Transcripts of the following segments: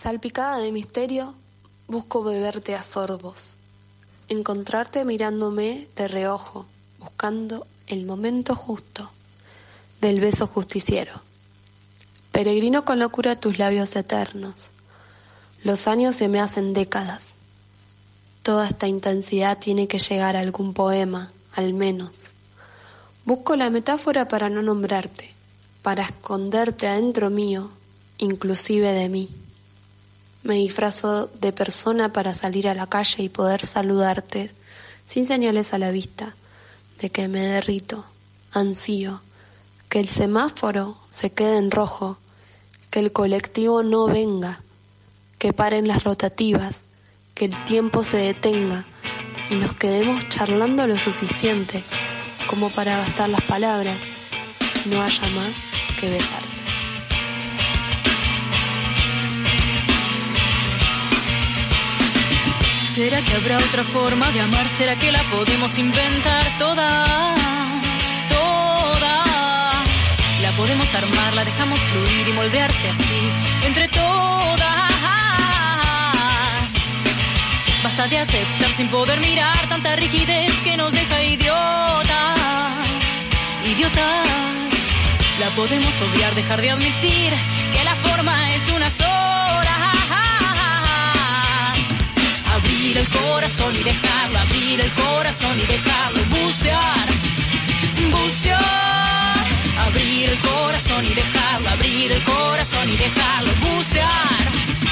Salpicada de misterio, busco beberte a sorbos, encontrarte mirándome de reojo, buscando el momento justo del beso justiciero. Peregrino con locura tus labios eternos, los años se me hacen décadas. Toda esta intensidad tiene que llegar a algún poema, al menos. Busco la metáfora para no nombrarte, para esconderte adentro mío, inclusive de mí. Me disfrazo de persona para salir a la calle y poder saludarte, sin señales a la vista, de que me derrito, ansío, que el semáforo se quede en rojo, que el colectivo no venga, que paren las rotativas, que el tiempo se detenga y nos quedemos charlando lo suficiente como para gastar las palabras, no haya más que besarse. ¿Será que habrá otra forma de amar? ¿Será que la podemos inventar todas? La podemos armar, la dejamos fluir y moldearse así entre todas. Basta de aceptar sin poder mirar tanta rigidez que nos deja idiotas. La podemos obviar, dejar de admitir que la forma es una sola. Abrir el corazón y dejarlo, abrir el corazón y dejarlo, bucear. Abrir el corazón y dejarlo, abrir el corazón y dejarlo, bucear.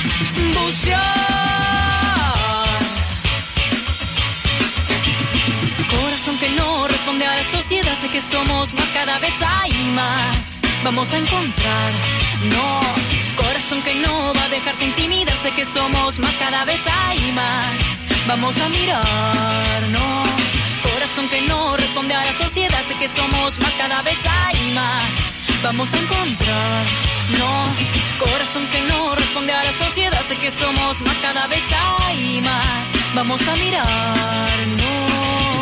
Corazón que no responde a la sociedad, sé que somos más, cada vez hay más. Vamos a encontrarnos. Corazón que no va a dejarse intimidar, sé que somos más, cada vez hay más. Vamos a mirarnos. Corazón que no responde a la sociedad, sé que somos más, cada vez hay más. Vamos a encontrarnos. Corazón que no responde a la sociedad, sé que somos más, cada vez hay más. Vamos a mirarnos.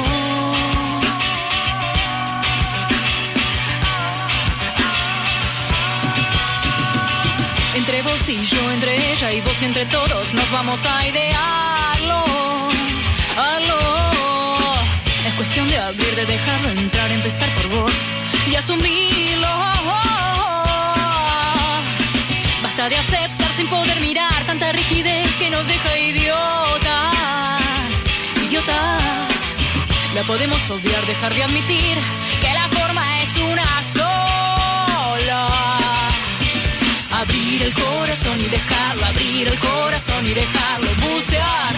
Entre vos y yo, entre ella y vos y entre todos, nos vamos a idearlo. Es cuestión de abrir, de dejarlo entrar, empezar por vos y asumirlo. Basta de aceptar sin poder mirar tanta rigidez que nos deja idiotas. La podemos obviar, dejar de admitir que la forma es una sola. Abrir el corazón y dejarlo, abrir el corazón y dejarlo, bucear.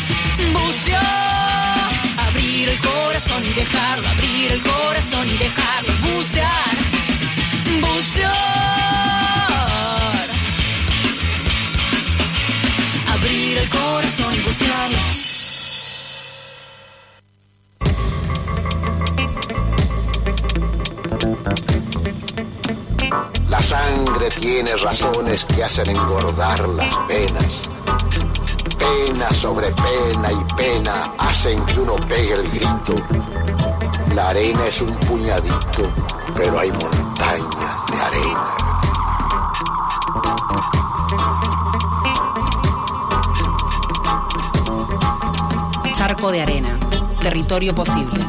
Abrir el corazón y dejarlo, abrir el corazón y dejarlo, bucear. Abrir el corazón y bucearlo. La sangre tiene razones que hacen engordar las penas. Pena sobre pena y pena hacen que uno pegue el grito. La arena es un puñadito, pero hay montañas de arena. Charco de arena, territorio posible.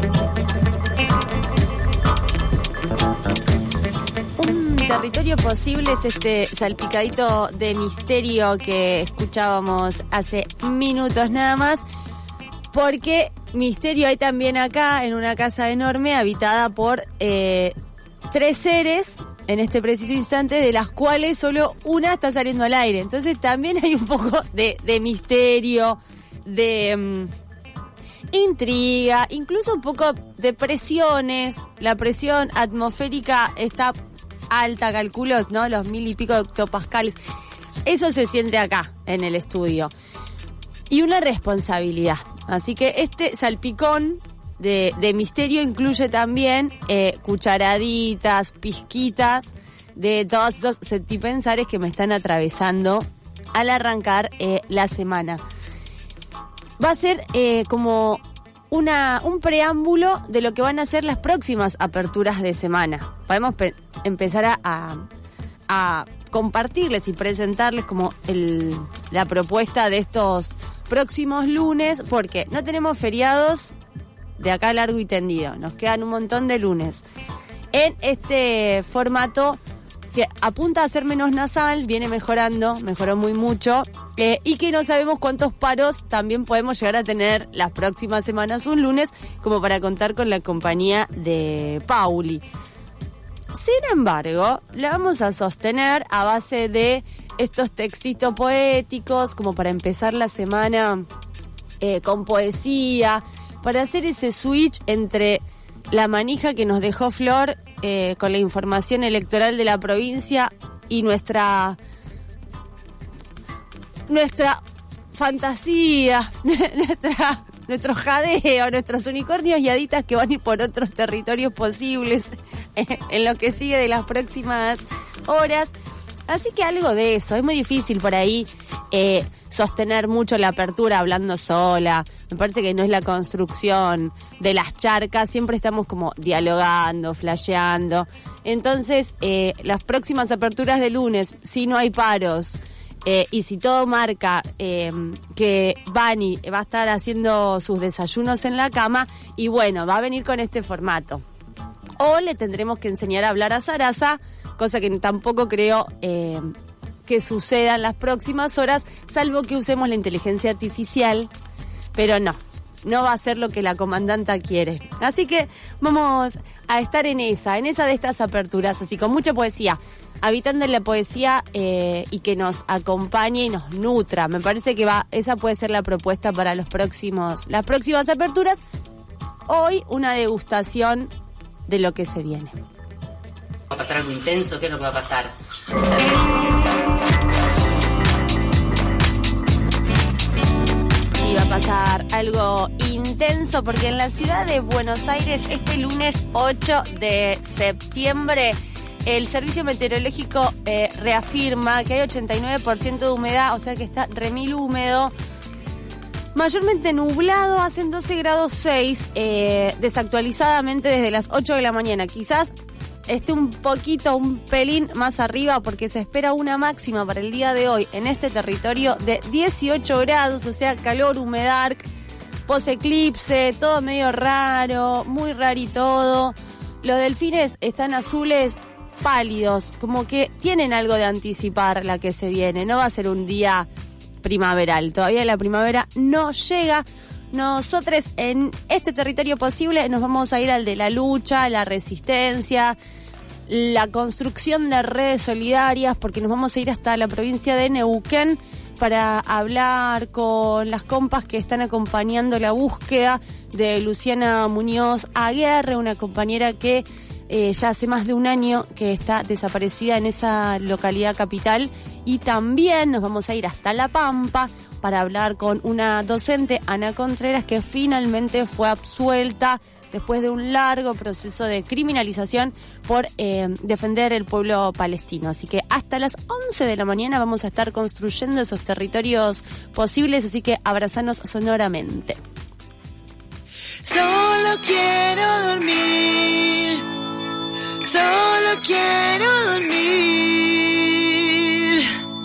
Territorio posible es este salpicadito de misterio que escuchábamos hace minutos nada más, porque misterio hay también acá en una casa enorme habitada por 3 seres en este preciso instante, de las cuales solo una está saliendo al aire. Entonces también hay un poco de misterio, de intriga, incluso un poco de presiones. La presión atmosférica está alta, calculo, ¿no? Los 1000 y pico de hectopascales. Eso se siente acá, en el estudio. Y una responsabilidad. Así que este salpicón de misterio incluye también cucharaditas, pizquitas de todos esos sentipensares que me están atravesando al arrancar la semana. Va a ser como un preámbulo de lo que van a ser las próximas aperturas de semana. Podemos empezar a a compartirles y presentarles como la propuesta de estos próximos lunes, porque no tenemos feriados de acá largo y tendido, nos quedan un montón de lunes. En este formato que apunta a ser menos nasal, viene mejoró muy mucho, y que no sabemos cuántos paros también podemos llegar a tener las próximas semanas un lunes, como para contar con la compañía de Pauli. Sin embargo, la vamos a sostener a base de estos textitos poéticos, como para empezar la semana con poesía, para hacer ese switch entre la manija que nos dejó Flor con la información electoral de la provincia y nuestra fantasía, nuestro jadeo, nuestros unicornios y haditas que van a ir por otros territorios posibles en lo que sigue de las próximas horas. Así que algo de eso, es muy difícil por ahí sostener mucho la apertura hablando sola. Me parece que no es la construcción de las charcas, siempre estamos como dialogando, flasheando. Entonces, las próximas aperturas de lunes, si no hay paros, y si todo marca que Vani va a estar haciendo sus desayunos en la cama, y bueno, va a venir con este formato. O le tendremos que enseñar a hablar a Sarasa, cosa que tampoco creo que suceda en las próximas horas, salvo que usemos la inteligencia artificial, pero no va a ser lo que la comandanta quiere. Así que vamos a estar en esa de estas aperturas, así con mucha poesía, habitando en la poesía y que nos acompañe y nos nutra. Me parece que esa puede ser la propuesta para las próximas aperturas. Hoy una degustación de lo que se viene. ¿Va a pasar algo intenso? ¿Qué es lo que va a pasar? Sí, va a pasar algo intenso porque en la ciudad de Buenos Aires este lunes 8 de septiembre el Servicio Meteorológico reafirma que hay 89% de humedad, o sea que está remil húmedo. Mayormente nublado, hacen 12 grados 6, desactualizadamente desde las 8 de la mañana. Quizás esté un pelín más arriba porque se espera una máxima para el día de hoy en este territorio de 18 grados, o sea, calor, humedad, post-eclipse, todo medio raro, muy raro y todo. Los delfines están azules pálidos, como que tienen algo de anticipar la que se viene. No va a ser un día primaveral, todavía la primavera no llega. Nosotros en este territorio posible nos vamos a ir al de la lucha, la resistencia, la construcción de redes solidarias, porque nos vamos a ir hasta la provincia de Neuquén para hablar con las compas que están acompañando la búsqueda de Luciana Muñoz Aguirre, una compañera que ya hace más de un año que está desaparecida en esa localidad capital. Y también nos vamos a ir hasta La Pampa para hablar con una docente, Ana Contreras, que finalmente fue absuelta después de un largo proceso de criminalización por defender el pueblo palestino. Así que hasta las 11 de la mañana vamos a estar construyendo esos territorios posibles, así que abrazanos sonoramente. Solo quiero dormir, solo quiero dormir.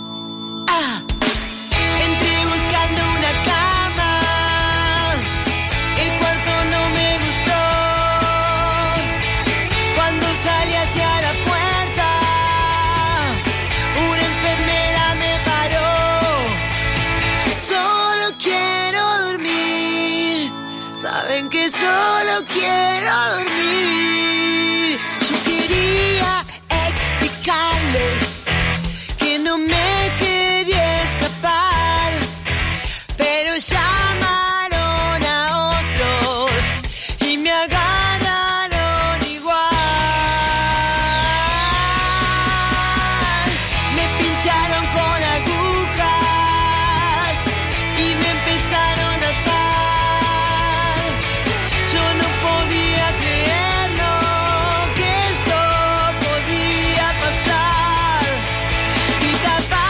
Entré buscando una cama, el cuarto no me gustó. Cuando salí hacia la puerta, una enfermera me paró. Yo solo quiero dormir, saben que solo quiero dormir. Yo quería explicarles que no me quería escapar, pero llamaron a otros y me agarraron igual. Me pincharon con agujas y me empezaron a atar. Yo no podía creerlo, que esto podía pasar. Y tapar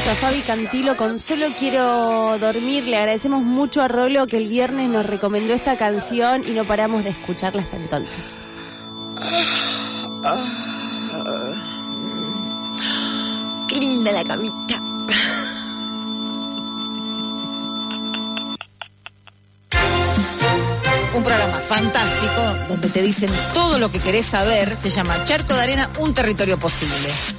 a Fabi Cantilo con Solo Quiero Dormir. Le agradecemos mucho a Rolo que el viernes nos recomendó esta canción y no paramos de escucharla hasta entonces. Qué linda la camita. Un programa fantástico donde te dicen todo lo que querés saber. Se llama Charco de Arena, un territorio posible.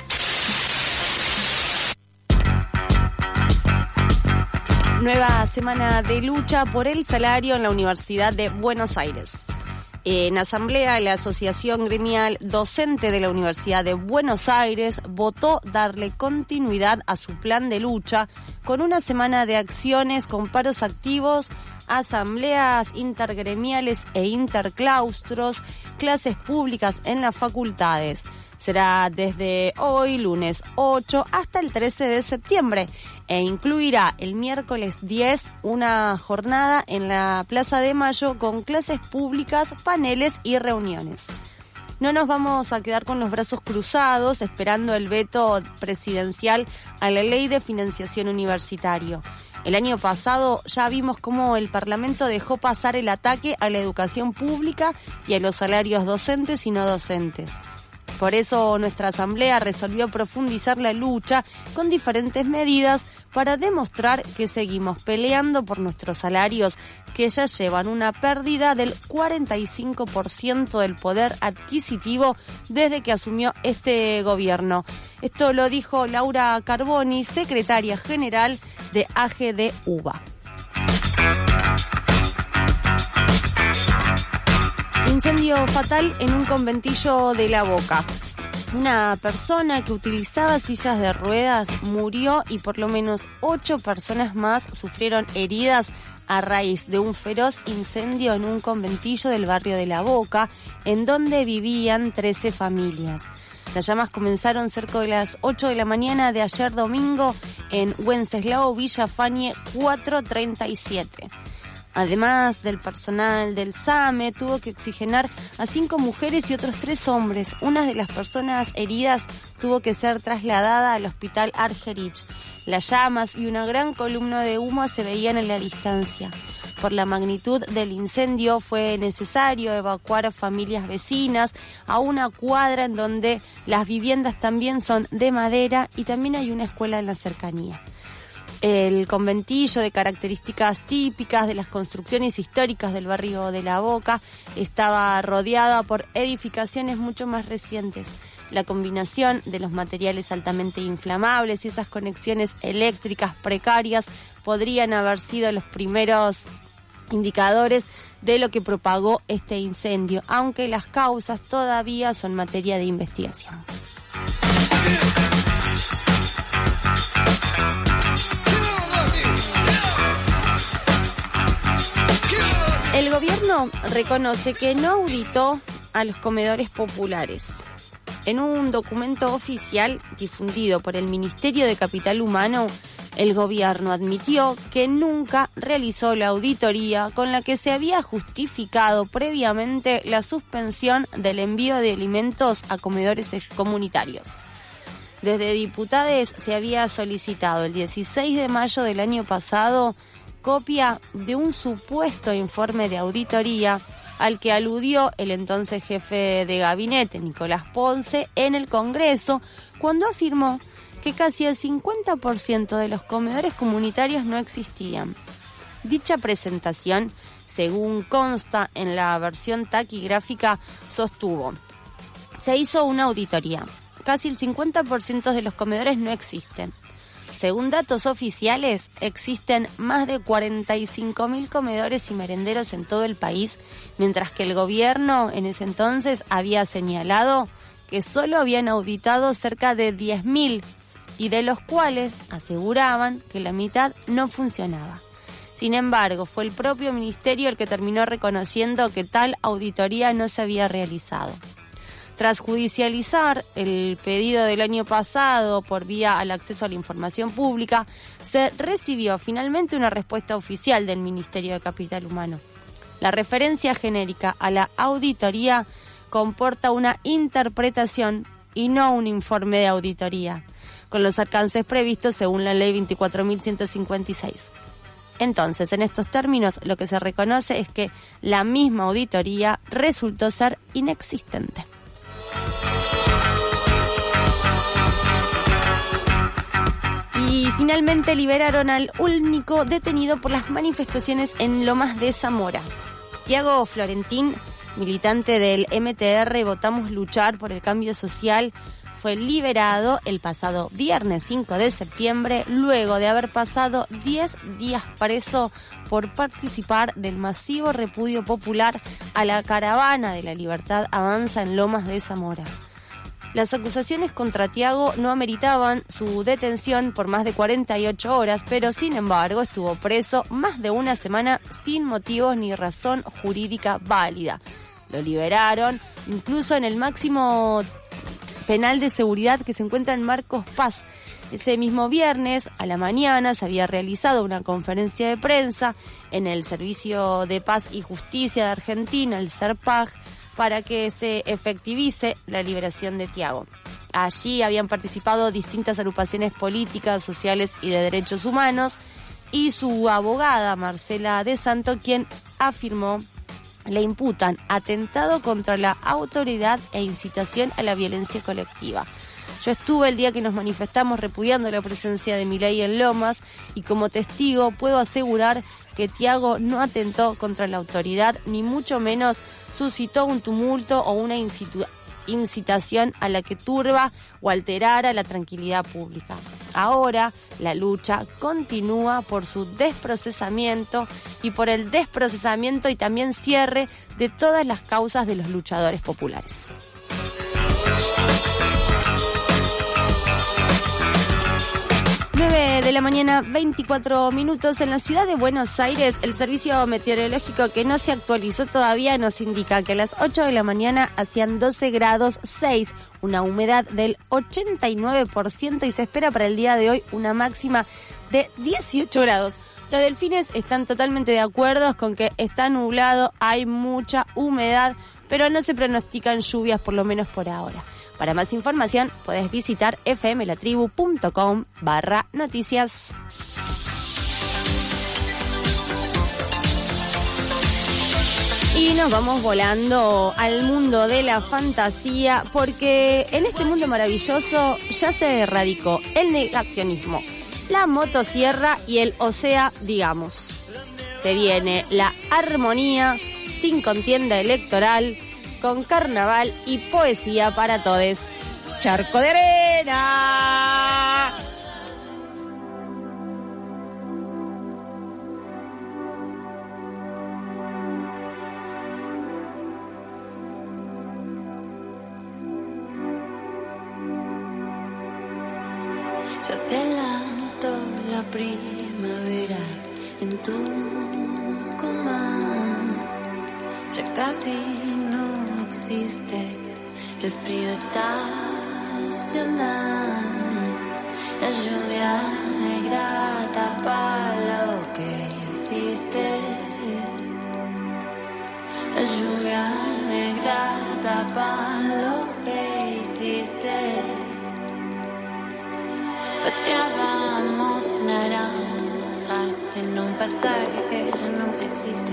Nueva semana de lucha por el salario en la Universidad de Buenos Aires. En asamblea, la Asociación Gremial Docente de la Universidad de Buenos Aires votó darle continuidad a su plan de lucha con una semana de acciones con paros activos, asambleas intergremiales e interclaustros, clases públicas en las facultades. Será desde hoy, lunes 8, hasta el 13 de septiembre e incluirá el miércoles 10 una jornada en la Plaza de Mayo con clases públicas, paneles y reuniones. No nos vamos a quedar con los brazos cruzados esperando el veto presidencial a la Ley de Financiación Universitario. El año pasado ya vimos cómo el Parlamento dejó pasar el ataque a la educación pública y a los salarios docentes y no docentes. Por eso nuestra asamblea resolvió profundizar la lucha con diferentes medidas para demostrar que seguimos peleando por nuestros salarios, que ya llevan una pérdida del 45% del poder adquisitivo desde que asumió este gobierno. Esto lo dijo Laura Carboni, secretaria general de AGD-UBA. Incendio fatal en un conventillo de La Boca. Una persona que utilizaba sillas de ruedas murió y por lo menos 8 personas más sufrieron heridas a raíz de un feroz incendio en un conventillo del barrio de La Boca, en donde vivían 13 familias. Las llamas comenzaron cerca de las 8 de la mañana de ayer domingo en Wenceslao Villa Fañe 437. Además del personal del SAME, tuvo que oxigenar a 5 mujeres y otros 3 hombres. Una de las personas heridas tuvo que ser trasladada al hospital Argerich. Las llamas y una gran columna de humo se veían en la distancia. Por la magnitud del incendio fue necesario evacuar a familias vecinas a una cuadra en donde las viviendas también son de madera y también hay una escuela en la cercanía. El conventillo, de características típicas de las construcciones históricas del barrio de La Boca, estaba rodeada por edificaciones mucho más recientes. La combinación de los materiales altamente inflamables y esas conexiones eléctricas precarias podrían haber sido los primeros indicadores de lo que propagó este incendio, aunque las causas todavía son materia de investigación. El gobierno reconoce que no auditó a los comedores populares. En un documento oficial difundido por el Ministerio de Capital Humano, el gobierno admitió que nunca realizó la auditoría con la que se había justificado previamente la suspensión del envío de alimentos a comedores comunitarios. Desde Diputades se había solicitado el 16 de mayo del año pasado copia de un supuesto informe de auditoría al que aludió el entonces jefe de gabinete, Nicolás Ponce, en el Congreso, cuando afirmó que casi el 50% de los comedores comunitarios no existían. Dicha presentación, según consta en la versión taquigráfica, sostuvo: se hizo una auditoría. Casi el 50% de los comedores no existen. Según datos oficiales, existen más de 45.000 comedores y merenderos en todo el país, mientras que el gobierno en ese entonces había señalado que solo habían auditado cerca de 10.000 y de los cuales aseguraban que la mitad no funcionaba. Sin embargo, fue el propio ministerio el que terminó reconociendo que tal auditoría no se había realizado. Tras judicializar el pedido del año pasado por vía al acceso a la información pública, se recibió finalmente una respuesta oficial del Ministerio de Capital Humano. La referencia genérica a la auditoría comporta una interpretación y no un informe de auditoría. con los alcances previstos según la ley 24.156. Entonces, en estos términos, lo que se reconoce es que la misma auditoría resultó ser inexistente. Y finalmente liberaron al único detenido por las manifestaciones en Lomas de Zamora. Tiago Florentín, militante del MTR Votamos Luchar por el Cambio Social, fue liberado el pasado viernes 5 de septiembre, luego de haber pasado 10 días preso por participar del masivo repudio popular a la caravana de la Libertad Avanza en Lomas de Zamora. Las acusaciones contra Tiago no ameritaban su detención por más de 48 horas, pero sin embargo estuvo preso más de una semana sin motivos ni razón jurídica válida. Lo liberaron incluso en el máximo penal de seguridad que se encuentra en Marcos Paz. Ese mismo viernes, a la mañana, se había realizado una conferencia de prensa en el Servicio de Paz y Justicia de Argentina, el SERPAJ, para que se efectivice la liberación de Tiago. Allí habían participado distintas agrupaciones políticas, sociales y de derechos humanos, y su abogada, Marcela De Santo, quien afirmó: le imputan atentado contra la autoridad e incitación a la violencia colectiva. Yo estuve el día que nos manifestamos repudiando la presencia de Milei en Lomas y como testigo puedo asegurar que Tiago no atentó contra la autoridad, ni mucho menos suscitó un tumulto o una incitación a la que turba o alterara la tranquilidad pública. Ahora la lucha continúa por su desprocesamiento y por el desprocesamiento y también cierre de todas las causas de los luchadores populares. De la mañana, 24 minutos. En la ciudad de Buenos Aires, el servicio meteorológico, que no se actualizó todavía, nos indica que a las 8 de la mañana hacían 12 grados 6, una humedad del 89% y se espera para el día de hoy una máxima de 18 grados. Los delfines están totalmente de acuerdo con que está nublado, hay mucha humedad, pero no se pronostican lluvias, por lo menos por ahora. Para más información, podés visitar fmlatribu.com/noticias. Y nos vamos volando al mundo de la fantasía, porque en este mundo maravilloso ya se erradicó el negacionismo, la motosierra y el digamos. Se viene la armonía sin contienda electoral, con carnaval y poesía para todes. Charco de arena. Se adelantó la primavera en Tucumán. Ya casi no existe el frío estacional. La lluvia negra tapa lo que existe. La lluvia negra tapa lo que hiciste. Pateábamos naranjas en un pasaje que ya nunca existe.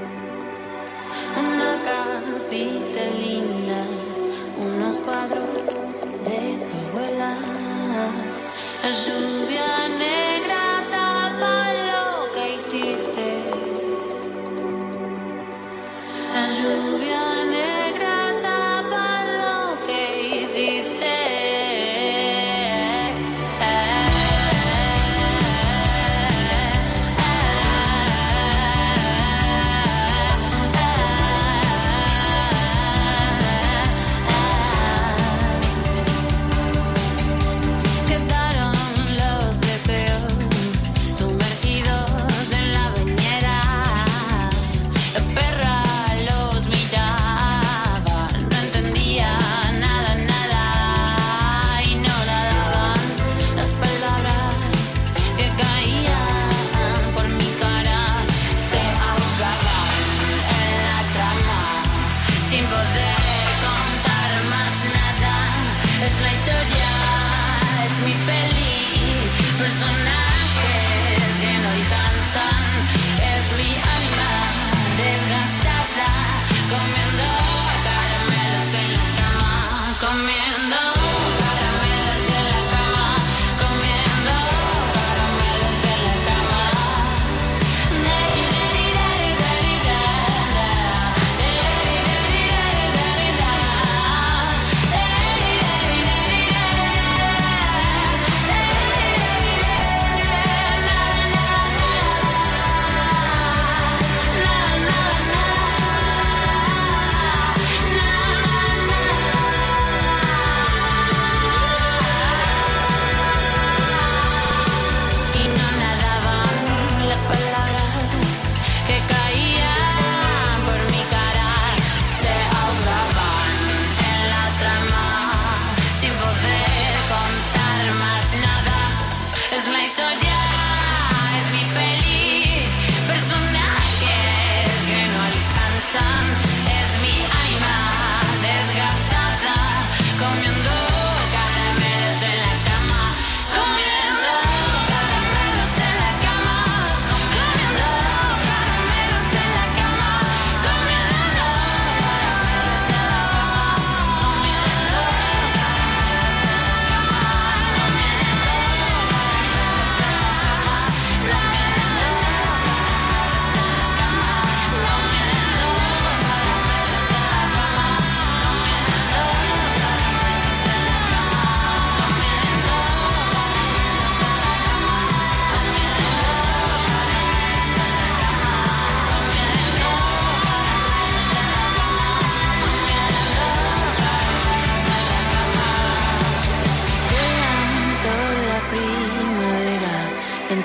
Una casita linda, unos cuadros de tu abuela. La lluvia negra tapa lo que hiciste. La lluvia negra tapa lo que hiciste.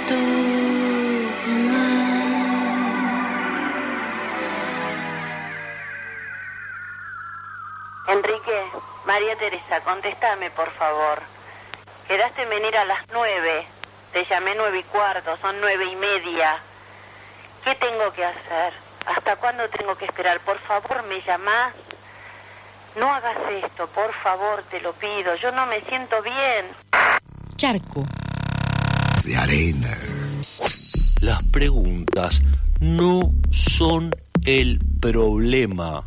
Enrique, María Teresa, contéstame por favor. Quedaste en venir a las 9. Te llamé 9:15, son 9:30. ¿Qué tengo que hacer? ¿Hasta cuándo tengo que esperar? Por favor, me llamás. No hagas esto, por favor, te lo pido. Yo no me siento bien. Charco de arena. Las preguntas no son el problema.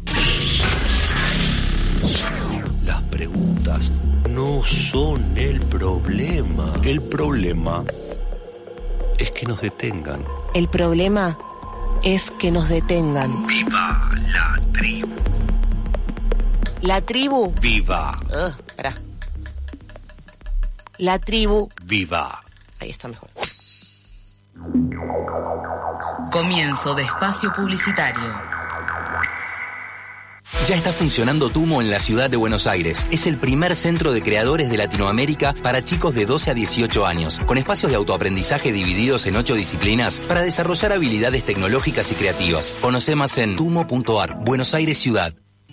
Las preguntas no son el problema. El problema es que nos detengan. El problema es que nos detengan. ¡Viva la tribu! La tribu. ¡Viva! Espera. La tribu. ¡Viva! Ahí está mejor. Comienzo de espacio publicitario. Ya está funcionando Tumo en la ciudad de Buenos Aires. Es el primer centro de creadores de Latinoamérica para chicos de 12 a 18 años, con espacios de autoaprendizaje divididos en 8 disciplinas para desarrollar habilidades tecnológicas y creativas. Conoce más en tumo.ar, Buenos Aires Ciudad.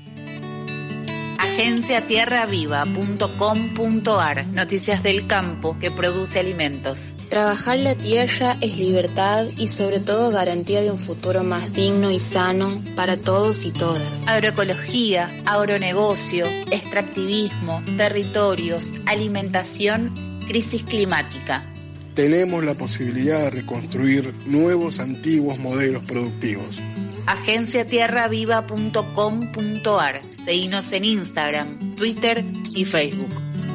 agenciatierraviva.com.ar. Noticias del campo que produce alimentos. Trabajar la tierra es libertad y sobre todo garantía de un futuro más digno y sano para todos y todas. Agroecología, agronegocio, extractivismo, territorios, alimentación, crisis climática. Tenemos la posibilidad de reconstruir nuevos antiguos modelos productivos. agenciatierraviva.com.ar. Seguinos en Instagram, Twitter y Facebook.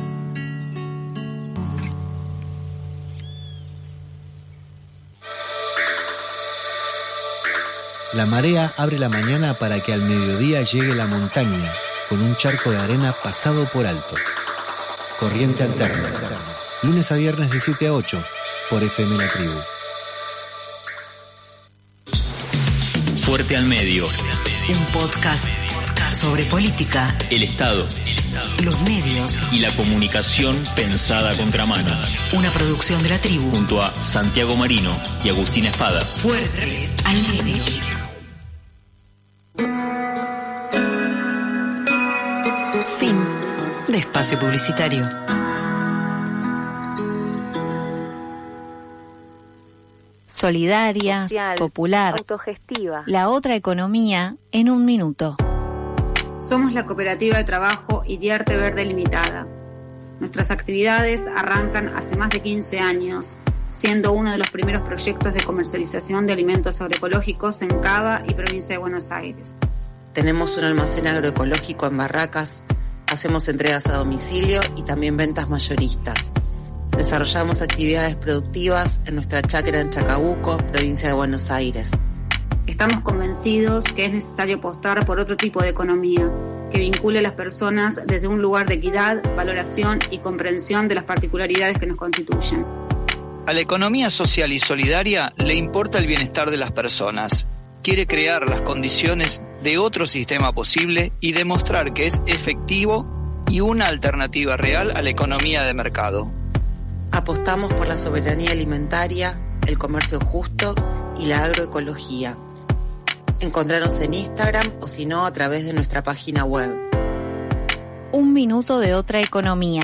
La marea abre la mañana para que al mediodía llegue la montaña, con un charco de arena pasado por alto. Corriente alterna. Lunes a viernes de 7 a 8, por FM La Tribu. Fuerte al medio. Un podcast sobre política, El Estado, los medios y la comunicación pensada a contramano. Una producción de La Tribu. Junto a Santiago Marino y Agustín Espada. Fuerte al medio. Fin de espacio publicitario. Solidaria, social, popular, autogestiva. La otra economía en un minuto. Somos la Cooperativa de Trabajo Iriarte Verde Limitada. Nuestras actividades arrancan hace más de 15 años, siendo uno de los primeros proyectos de comercialización de alimentos agroecológicos en Cava y provincia de Buenos Aires. Tenemos un almacén agroecológico en Barracas, hacemos entregas a domicilio y también ventas mayoristas. Desarrollamos actividades productivas en nuestra chacra en Chacabuco, provincia de Buenos Aires. Estamos convencidos que es necesario apostar por otro tipo de economía, que vincule a las personas desde un lugar de equidad, valoración y comprensión de las particularidades que nos constituyen. A la economía social y solidaria le importa el bienestar de las personas. Quiere crear las condiciones de otro sistema posible y demostrar que es efectivo y una alternativa real a la economía de mercado. Apostamos por la soberanía alimentaria, el comercio justo y la agroecología. Encontrarnos en Instagram o si no a través de nuestra página web. Un minuto de otra economía.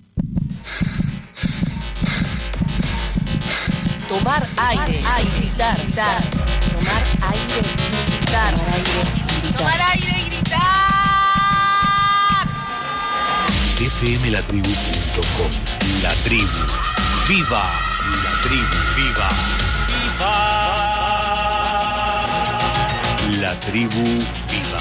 Tomar aire, gritar. Tomar aire y gritar. Tomar aire y gritar. fmlatribu.com. La tribu. ¡Viva! La tribu. ¡Viva! ¡Viva! La tribu. ¡Viva!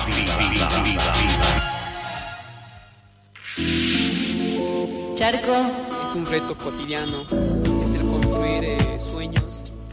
Charco. Es un reto cotidiano. Es el construir sueños.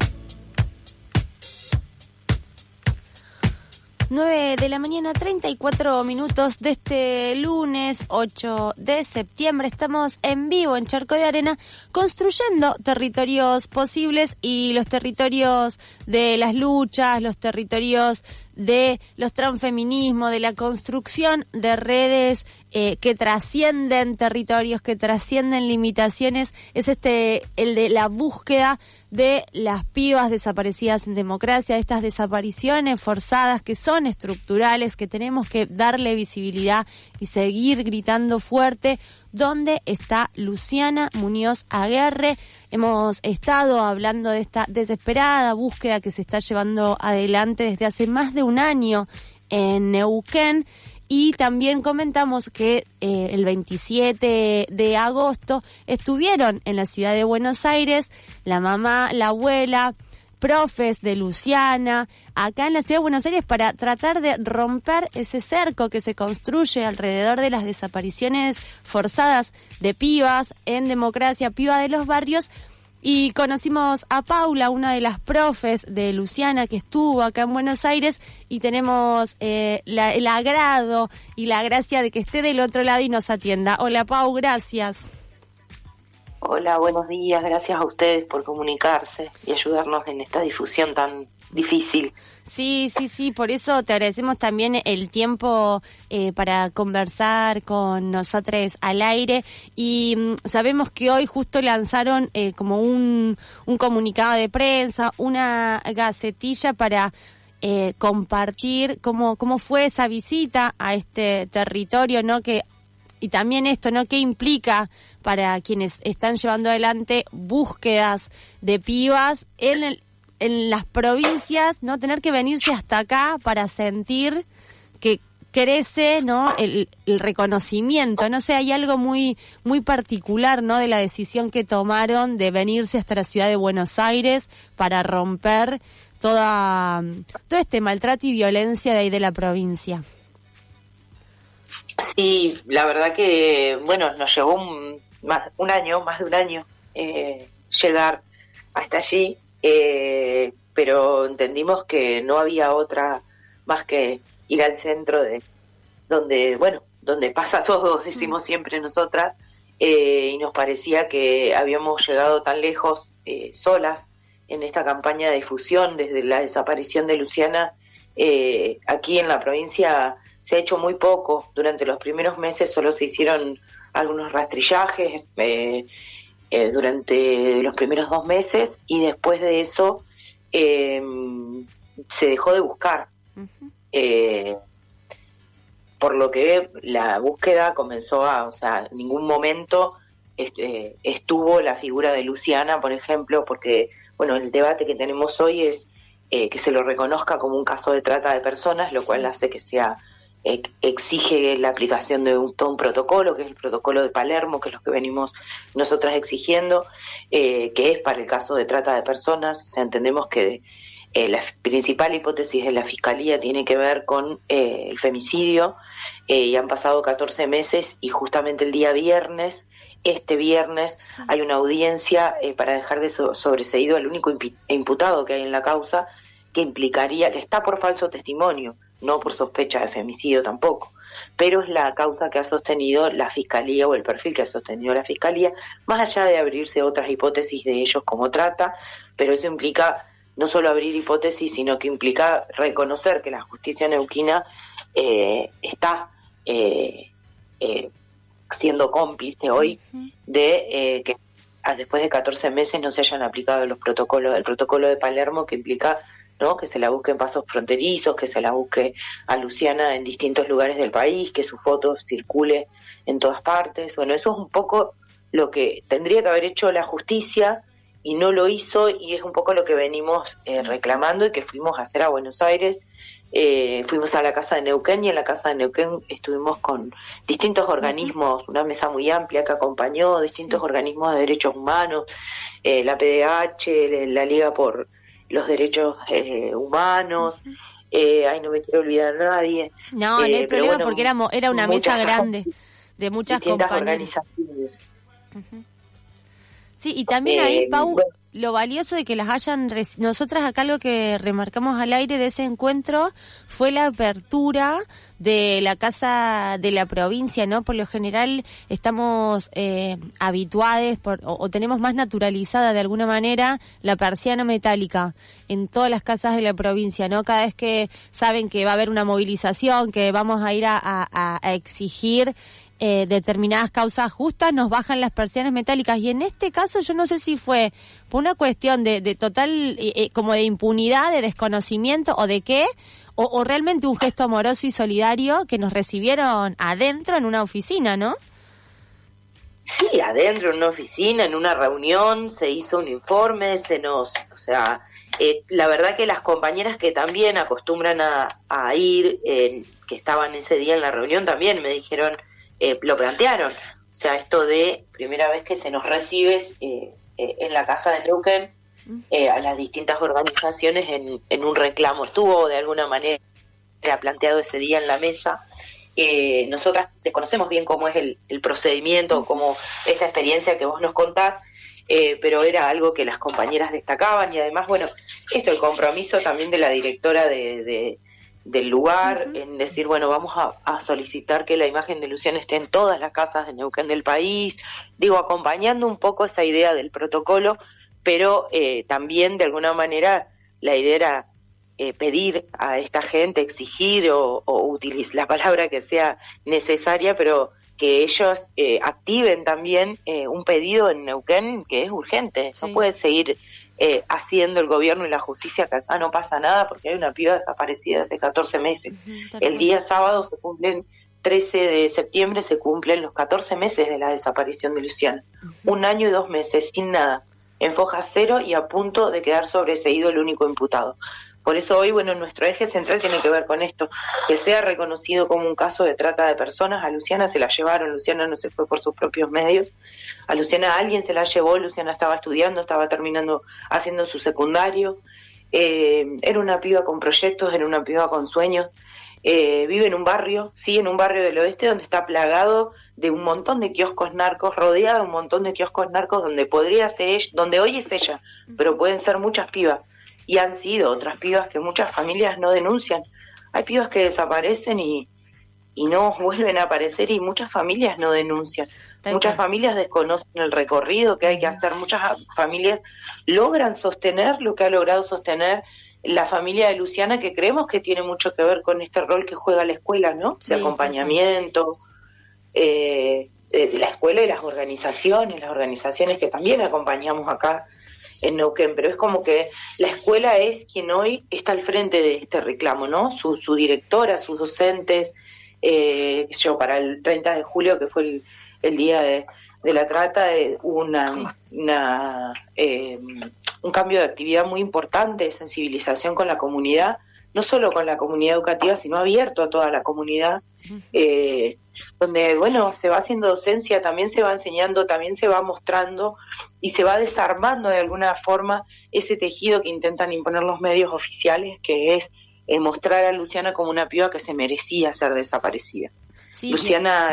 9 de la mañana, 34 minutos de este lunes 8 de septiembre. Estamos en vivo en Charco de Arena construyendo territorios posibles y los territorios de las luchas, los territorios de los transfeminismos, de la construcción de redes que trascienden territorios, que trascienden limitaciones, es el de la búsqueda de las pibas desaparecidas en democracia, estas desapariciones forzadas que son estructurales, que tenemos que darle visibilidad y seguir gritando fuerte. ¿Dónde está Luciana Muñoz Aguerre? Hemos estado hablando de esta desesperada búsqueda que se está llevando adelante desde hace más de un año en Neuquén. Y también comentamos que el 27 de agosto estuvieron en la ciudad de Buenos Aires la mamá, la abuela, profes de Luciana, acá en la ciudad de Buenos Aires para tratar de romper ese cerco que se construye alrededor de las desapariciones forzadas de pibas en democracia, piba de los barrios. Y conocimos a Paula, una de las profes de Luciana que estuvo acá en Buenos Aires, y tenemos el agrado y la gracia de que esté del otro lado y nos atienda. Hola Pau, gracias. Hola, buenos días, gracias a ustedes por comunicarse y ayudarnos en esta difusión tan difícil. Sí, por eso te agradecemos también el tiempo para conversar con nosotros al aire, y sabemos que hoy justo lanzaron como un comunicado de prensa, una gacetilla para compartir cómo fue esa visita a este territorio, ¿no? Y también esto, ¿no? ¿Qué implica para quienes están llevando adelante búsquedas de pibas en las provincias, ¿no? Tener que venirse hasta acá para sentir que crece, ¿no? El reconocimiento, no sé, hay algo muy particular, ¿no? De la decisión que tomaron de venirse hasta la ciudad de Buenos Aires para romper todo este maltrato y violencia de ahí de la provincia. Sí, la verdad que, bueno, nos llevó más de un año llegar hasta allí, pero entendimos que no había otra más que ir al centro donde pasa todo, decimos siempre nosotras, y nos parecía que habíamos llegado tan lejos solas en esta campaña de difusión desde la desaparición de Luciana. Aquí en la provincia se ha hecho muy poco. Durante los primeros meses solo se hicieron algunos rastrillajes durante los primeros 2 meses, y después de eso se dejó de buscar. Por lo que la búsqueda comenzó en ningún momento estuvo la figura de Luciana, por ejemplo, porque bueno, el debate que tenemos hoy es que se lo reconozca como un caso de trata de personas, lo cual hace que exige la aplicación de todo un protocolo, que es el protocolo de Palermo, que es lo que venimos nosotras exigiendo, que es para el caso de trata de personas. O sea, entendemos que la principal hipótesis de la Fiscalía tiene que ver con el femicidio, y han pasado 14 meses, y justamente el día viernes, este viernes, hay una audiencia para dejar de sobreseído al único imputado que hay en la causa, que implicaría, que está por falso testimonio, no por sospecha de femicidio tampoco, pero es la causa que ha sostenido la Fiscalía, o el perfil que ha sostenido la Fiscalía, más allá de abrirse otras hipótesis de ellos como trata, pero eso implica no solo abrir hipótesis, sino que implica reconocer que la justicia neuquina está siendo cómplice hoy de que después de 14 meses no se hayan aplicado el protocolo de Palermo, que implica, ¿no?, que se la busque en pasos fronterizos, que se la busque a Luciana en distintos lugares del país, que su foto circule en todas partes. Bueno, eso es un poco lo que tendría que haber hecho la justicia y no lo hizo, y es un poco lo que venimos reclamando, y que fuimos a hacer a Buenos Aires. Fuimos a la Casa de Neuquén, y en la Casa de Neuquén estuvimos con distintos organismos, una mesa muy amplia que acompañó distintos organismos de derechos humanos, la PDH, la Liga por los Derechos Humanos, no me quiero olvidar a nadie. No hay problema, bueno, porque era una mesa grande de muchas compañías. Organizaciones. Sí, y también ahí, Pau, lo valioso de que las hayan... Nosotras acá lo que remarcamos al aire de ese encuentro fue la apertura de la Casa de la Provincia, ¿no? Por lo general estamos habituados o tenemos más naturalizada de alguna manera la persiana metálica en todas las casas de la provincia, ¿no? Cada vez que saben que va a haber una movilización, que vamos a ir a exigir determinadas causas justas, nos bajan las persianas metálicas. Y en este caso yo no sé si fue por una cuestión de total como de impunidad, de desconocimiento o de qué, o realmente un gesto amoroso y solidario que nos recibieron adentro en una oficina, ¿no? Sí, adentro en una oficina, en una reunión, se hizo un informe, la verdad que las compañeras que también acostumbran a ir, que estaban ese día en la reunión, también me dijeron, lo plantearon, o sea, esto de primera vez que se nos recibe en la casa de Neuquén, a las distintas organizaciones en un reclamo. Estuvo de alguna manera planteado ese día en la mesa. Nosotras desconocemos bien cómo es el procedimiento, cómo esta experiencia que vos nos contás, pero era algo que las compañeras destacaban, y además, bueno, el compromiso también de la directora del lugar, en decir, bueno, vamos a solicitar que la imagen de Luciana esté en todas las casas de Neuquén del país, acompañando un poco esa idea del protocolo, pero también de alguna manera la idea era pedir a esta gente, exigir o utilizar la palabra que sea necesaria, pero que ellos activen también un pedido en Neuquén que es urgente. Sí. No puede seguir haciendo el gobierno y la justicia que acá no pasa nada porque hay una piba desaparecida hace 14 meses. El día sábado 13 de septiembre se cumplen los 14 meses de la desaparición de Luciana. 1 año y 2 meses, sin nada, en foja cero y a punto de quedar sobreseído el único imputado. Por eso hoy, nuestro eje central tiene que ver con esto, que sea reconocido como un caso de trata de personas. A Luciana se la llevaron, Luciana no se fue por sus propios medios, a Luciana alguien se la llevó, Luciana estaba estudiando, estaba terminando, haciendo su secundario, era una piba con proyectos, era una piba con sueños, vive en un barrio, en un barrio del oeste donde está plagado de un montón de kioscos narcos, rodeada de un montón de kioscos narcos donde podría ser ella, donde hoy es ella, pero pueden ser muchas pibas. Y han sido otras pibas que muchas familias no denuncian. Hay pibas que desaparecen y no vuelven a aparecer y muchas familias no denuncian. Muchas familias desconocen el recorrido que hay que hacer. Muchas familias logran sostener lo que ha logrado sostener la familia de Luciana, que creemos que tiene mucho que ver con este rol que juega la escuela, ¿no? De acompañamiento, de la escuela y las organizaciones que también acompañamos acá en Neuquén, pero es como que la escuela es quien hoy está al frente de este reclamo, ¿no? Su directora, sus docentes, para el 30 de julio, que fue el día de la trata, hubo un cambio de actividad muy importante, de sensibilización con la comunidad, no solo con la comunidad educativa, sino abierto a toda la comunidad, donde, se va haciendo docencia, también se va enseñando, también se va mostrando y se va desarmando de alguna forma ese tejido que intentan imponer los medios oficiales, que es mostrar a Luciana como una piba que se merecía ser desaparecida. Sí, Luciana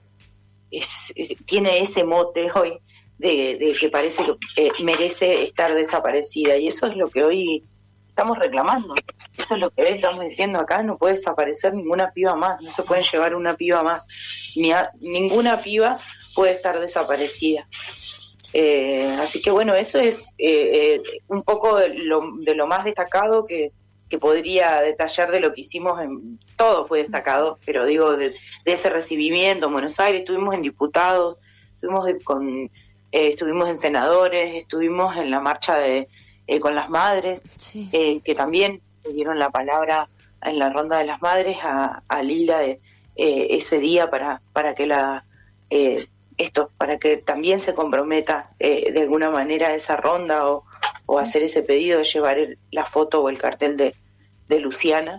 tiene ese mote hoy de que parece que merece estar desaparecida, y eso es lo que hoy estamos reclamando. Eso es lo que estamos diciendo acá, no puede desaparecer ninguna piba más, no se pueden llevar una piba más, ninguna piba puede estar desaparecida. Así que eso es un poco de lo más destacado que podría detallar de lo que hicimos. Todo fue destacado, pero de ese recibimiento en Buenos Aires. Estuvimos en diputados, estuvimos en senadores, estuvimos en la marcha con las madres, que también dieron la palabra en la ronda de las madres a Lila ese día para que para que también se comprometa de alguna manera a esa ronda o hacer ese pedido de llevar la foto o el cartel de Luciana.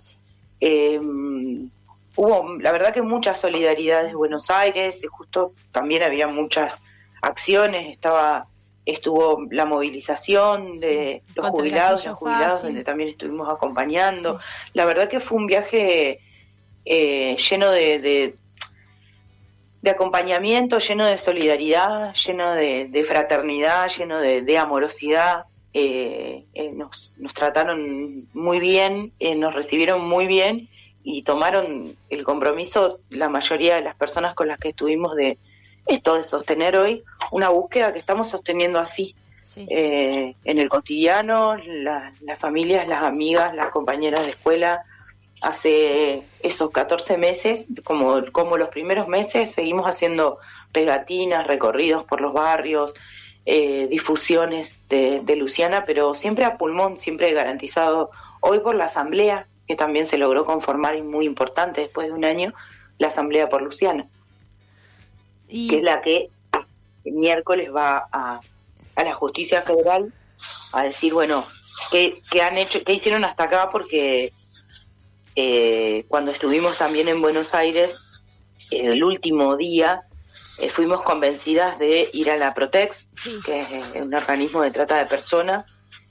Hubo, la verdad, que mucha solidaridad desde Buenos Aires, y justo también había muchas acciones, estuvo la movilización de los jubilados y las jubiladas, donde también estuvimos acompañando. La verdad que fue un viaje lleno de acompañamiento, lleno de solidaridad, lleno de fraternidad, lleno de amorosidad. Nos trataron muy bien, nos recibieron muy bien y tomaron el compromiso, la mayoría de las personas con las que estuvimos, de sostener hoy una búsqueda que estamos sosteniendo así, en el cotidiano, las familias, las amigas, las compañeras de escuela. Hace esos 14 meses, como los primeros meses, seguimos haciendo pegatinas, recorridos por los barrios, difusiones de Luciana, pero siempre a pulmón, siempre garantizado hoy por la asamblea, que también se logró conformar, y muy importante después de un año, la asamblea por Luciana, que es la que el miércoles va a la justicia federal a decir, bueno, qué han hecho, qué hicieron hasta acá, porque cuando estuvimos también en Buenos Aires, el último día, fuimos convencidas de ir a la Protex, que es un organismo de trata de personas,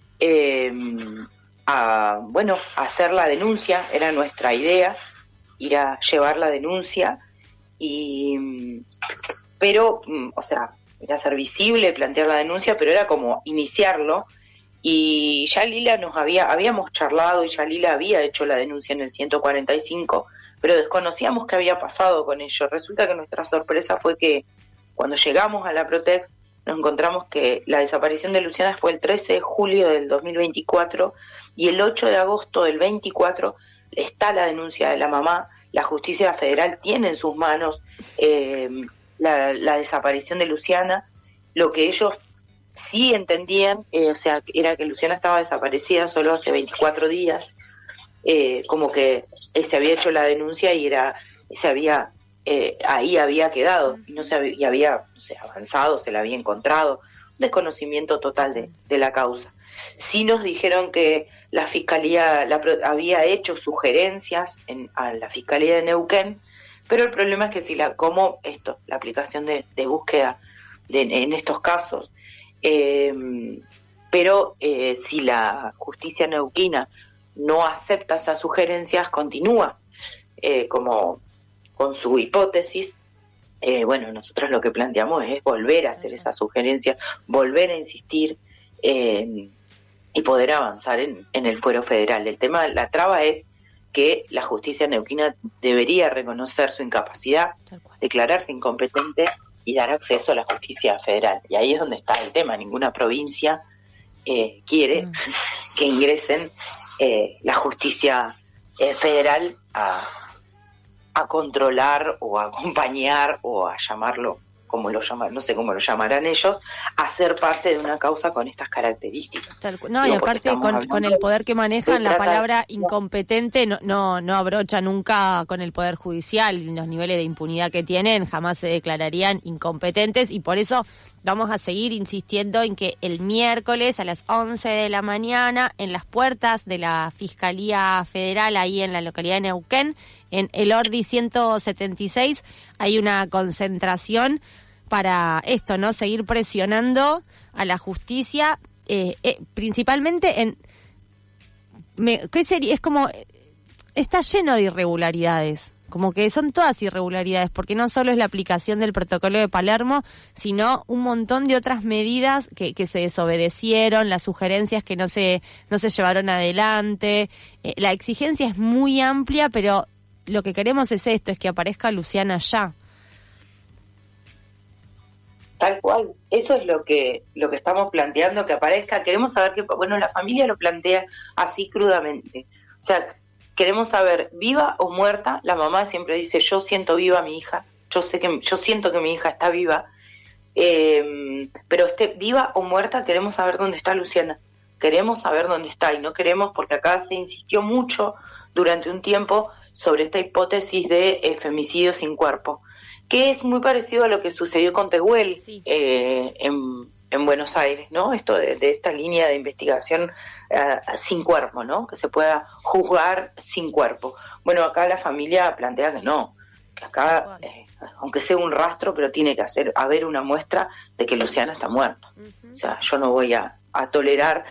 a hacer la denuncia. Era nuestra idea ir a llevar la denuncia, pero era ser visible, plantear la denuncia, pero era como iniciarlo. Y ya Lila habíamos charlado, y ya Lila había hecho la denuncia en el 145, pero desconocíamos qué había pasado con ello. Resulta que nuestra sorpresa fue que cuando llegamos a la Protex nos encontramos que la desaparición de Luciana fue el 13 de julio del 2024, y el 8 de agosto del 24 está la denuncia de la mamá. La justicia federal tiene en sus manos la desaparición de Luciana. Lo que ellos sí entendían, era que Luciana estaba desaparecida solo hace 24 días, como que se había hecho la denuncia y ahí había quedado, y había avanzado, se la había encontrado. Un desconocimiento total de la causa. Sí nos dijeron que la Fiscalía había hecho sugerencias a la Fiscalía de Neuquén, pero el problema es que la aplicación de búsqueda en estos casos, pero si la justicia neuquina no acepta esas sugerencias, continúa como con su hipótesis. Nosotros lo que planteamos es volver a hacer esas sugerencias, volver a insistir, y poder avanzar en el fuero federal. El tema, la traba es que la justicia neuquina debería reconocer su incapacidad, declararse incompetente y dar acceso a la justicia federal. Y ahí es donde está el tema. Ninguna provincia quiere que ingresen la justicia federal a controlar o a acompañar o a llamarlo, como lo llaman, no sé cómo lo llamarán ellos, a ser parte de una causa con estas características. Y aparte con el poder que manejan, la palabra incompetente no abrocha nunca con el Poder Judicial. Los niveles de impunidad que tienen jamás se declararían incompetentes, y por eso vamos a seguir insistiendo en que el miércoles a las 11 de la mañana, en las puertas de la Fiscalía Federal, ahí en la localidad de Neuquén, en el Ordi 176, hay una concentración para esto, ¿no? Seguir presionando a la justicia, principalmente ¿qué sería? Es como, está lleno de irregularidades. Como que son todas irregularidades, porque no solo es la aplicación del protocolo de Palermo, sino un montón de otras medidas que se desobedecieron, las sugerencias que no se llevaron adelante. La exigencia es muy amplia, pero lo que queremos es esto, es que aparezca Luciana ya. Tal cual, eso es lo que estamos planteando, que aparezca. Queremos saber la familia lo plantea así crudamente. O sea, queremos saber, viva o muerta. La mamá siempre dice, yo siento viva a mi hija, yo siento que mi hija está viva, pero esté viva o muerta, queremos saber dónde está Luciana, queremos saber dónde está, y no queremos, porque acá se insistió mucho durante un tiempo sobre esta hipótesis de femicidio sin cuerpo, que es muy parecido a lo que sucedió con Tehuel, en Buenos Aires, ¿no? Esto de esta línea de investigación sin cuerpo, ¿no? Que se pueda juzgar sin cuerpo. Bueno, acá la familia plantea que no, que acá, aunque sea un rastro, pero tiene que haber una muestra de que Luciana está muerta. O sea, yo no voy a tolerar,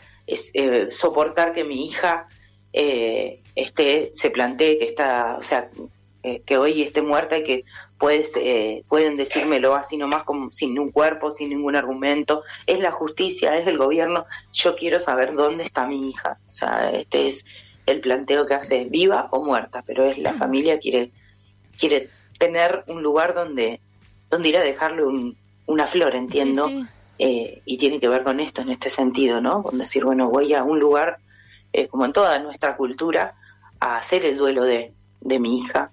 soportar que mi hija se plantee que está, o sea, que hoy esté muerta y que pueden decírmelo así nomás, como sin un cuerpo, sin ningún argumento. Es la justicia, es el gobierno. Yo quiero saber dónde está mi hija. O sea, este es el planteo que hace, viva o muerta, pero es la familia quiere tener un lugar donde ir a dejarle una flor, entiendo. Sí. Y tiene que ver con esto en este sentido, ¿no? Con decir, bueno, voy a un lugar, como en toda nuestra cultura, a hacer el duelo de mi hija,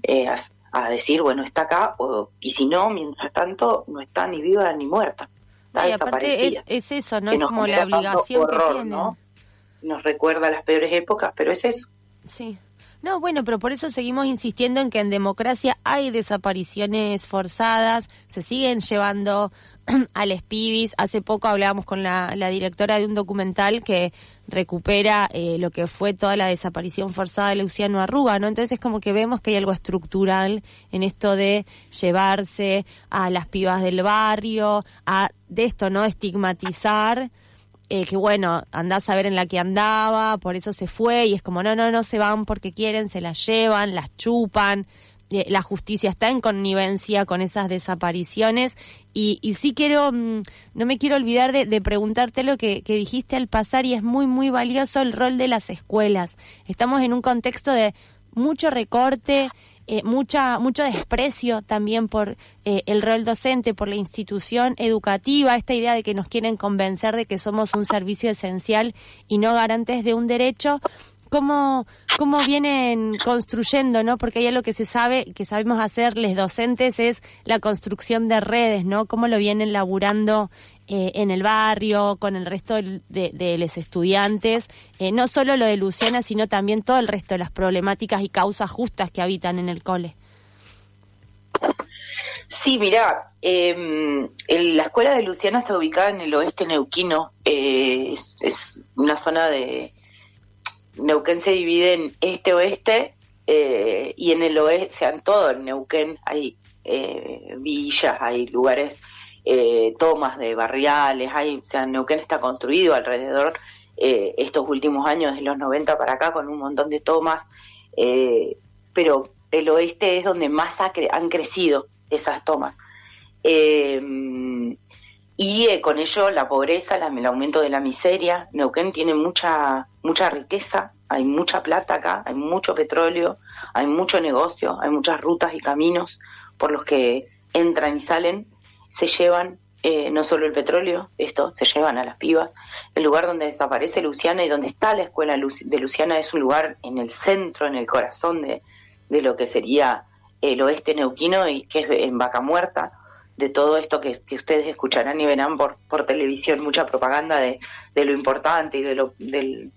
a decir, bueno, está acá, y si no, mientras tanto, no está ni viva ni muerta. Está y aparte desaparecida. es eso, ¿no? Que Es nos como la genera tanto obligación horror, que tienen. ¿no? Nos recuerda las peores épocas, pero es eso. Sí. No, bueno, pero por eso seguimos insistiendo en que en democracia hay desapariciones forzadas, se siguen llevando a les pibis. Hace poco hablábamos con la directora de un documental que recupera lo que fue toda la desaparición forzada de Luciano Arruga, ¿no? Entonces es como que vemos que hay algo estructural en esto de llevarse a las pibas del barrio, de esto, ¿no? Estigmatizar. Que bueno, andás a ver en la que andaba, por eso se fue, y es como no se van porque quieren, se las llevan, las chupan, la justicia está en connivencia con esas desapariciones, y sí quiero, no me quiero olvidar de preguntarte lo que dijiste al pasar, y es muy muy valioso el rol de las escuelas. Estamos en un contexto de mucho recorte, mucho desprecio también por el rol docente, por la institución educativa, esta idea de que nos quieren convencer de que somos un servicio esencial y no garantes de un derecho. ¿Cómo vienen construyendo, no? Porque hay algo que se sabe, que sabemos hacer les docentes, es la construcción de redes, ¿no? Cómo lo vienen laburando en el barrio, con el resto de los estudiantes, no solo lo de Luciana, sino también todo el resto de las problemáticas y causas justas que habitan en el cole. Sí, mirá, la escuela de Luciana está ubicada en el oeste neuquino, es una zona de... Neuquén se divide en este-oeste, y en el oeste, o sea, en todo el Neuquén hay villas, hay lugares, tomas de barriales, o sea, Neuquén está construido alrededor estos últimos años, de los 90 para acá, con un montón de tomas, pero el oeste es donde más han crecido esas tomas. Y con ello la pobreza, el aumento de la miseria. Neuquén tiene mucha riqueza, hay mucha plata acá, hay mucho petróleo, hay mucho negocio, hay muchas rutas y caminos por los que entran y salen, se llevan no solo el petróleo, se llevan a las pibas. El lugar donde desaparece Luciana y donde está la escuela de Luciana es un lugar en el centro, en el corazón de lo que sería el oeste neuquino, y que es en Vaca Muerta. De todo esto que ustedes escucharán y verán por televisión, mucha propaganda de lo importante y del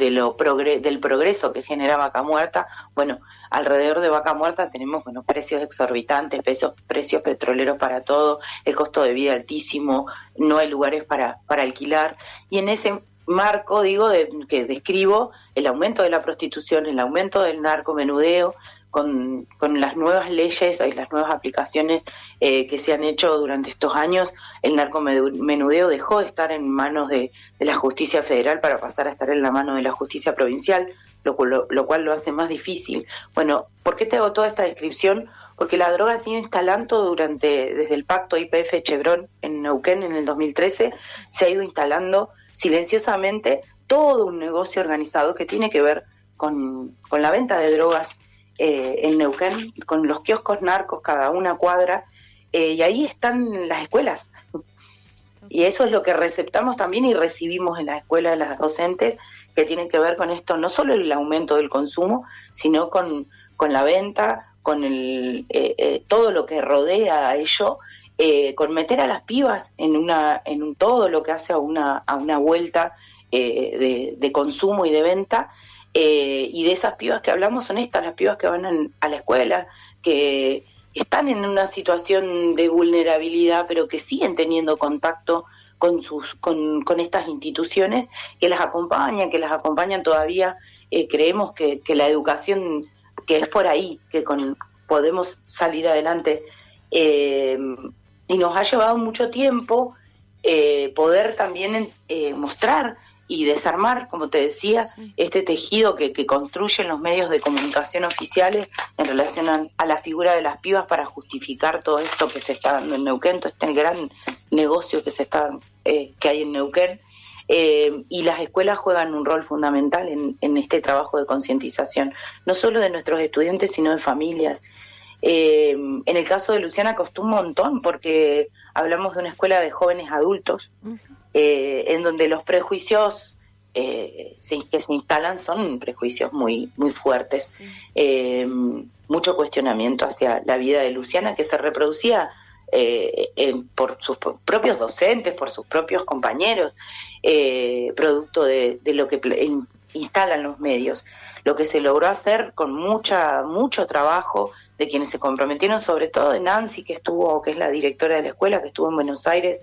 progreso que genera Vaca Muerta. Bueno, alrededor de Vaca Muerta tenemos precios exorbitantes, precios petroleros para todo, el costo de vida altísimo, no hay lugares para alquilar, y en ese marco que describo el aumento de la prostitución, el aumento del narcomenudeo, con las nuevas leyes y las nuevas aplicaciones que se han hecho durante estos años. El narcomenudeo dejó de estar en manos de la justicia federal para pasar a estar en la mano de la justicia provincial, lo cual lo hace más difícil. Bueno, ¿por qué te hago toda esta descripción? Porque la droga se ha ido instalando desde el pacto IPF-Chevron en Neuquén en el 2013, se ha ido instalando silenciosamente todo un negocio organizado que tiene que ver con la venta de drogas en Neuquén, con los kioscos narcos cada una cuadra, y ahí están las escuelas. Y eso es lo que receptamos también y recibimos en la escuela de las docentes, que tienen que ver con esto, no solo el aumento del consumo, sino con la venta, con todo lo que rodea a ello, con meter a las pibas en todo lo que hace a una vuelta de consumo y de venta. Y de esas pibas que hablamos son estas, las pibas que van a la escuela, que están en una situación de vulnerabilidad, pero que siguen teniendo contacto con estas instituciones que las acompañan todavía. Creemos que la educación, que es por ahí que podemos salir adelante, y nos ha llevado mucho tiempo poder también mostrar y desarmar, como te decía, este tejido que construyen los medios de comunicación oficiales en relación a la figura de las pibas para justificar todo esto que se está dando en Neuquén, todo este gran negocio que hay en Neuquén. Y las escuelas juegan un rol fundamental en este trabajo de concientización, no solo de nuestros estudiantes, sino de familias. En el caso de Luciana costó un montón, porque hablamos de una escuela de jóvenes adultos, en donde los prejuicios que se instalan son prejuicios muy, muy fuertes. Mucho cuestionamiento hacia la vida de Luciana, que se reproducía por sus propios docentes, por sus propios compañeros, producto de lo que instalan los medios. Lo que se logró hacer con mucho trabajo de quienes se comprometieron, sobre todo de Nancy, que es la directora de la escuela, que estuvo en Buenos Aires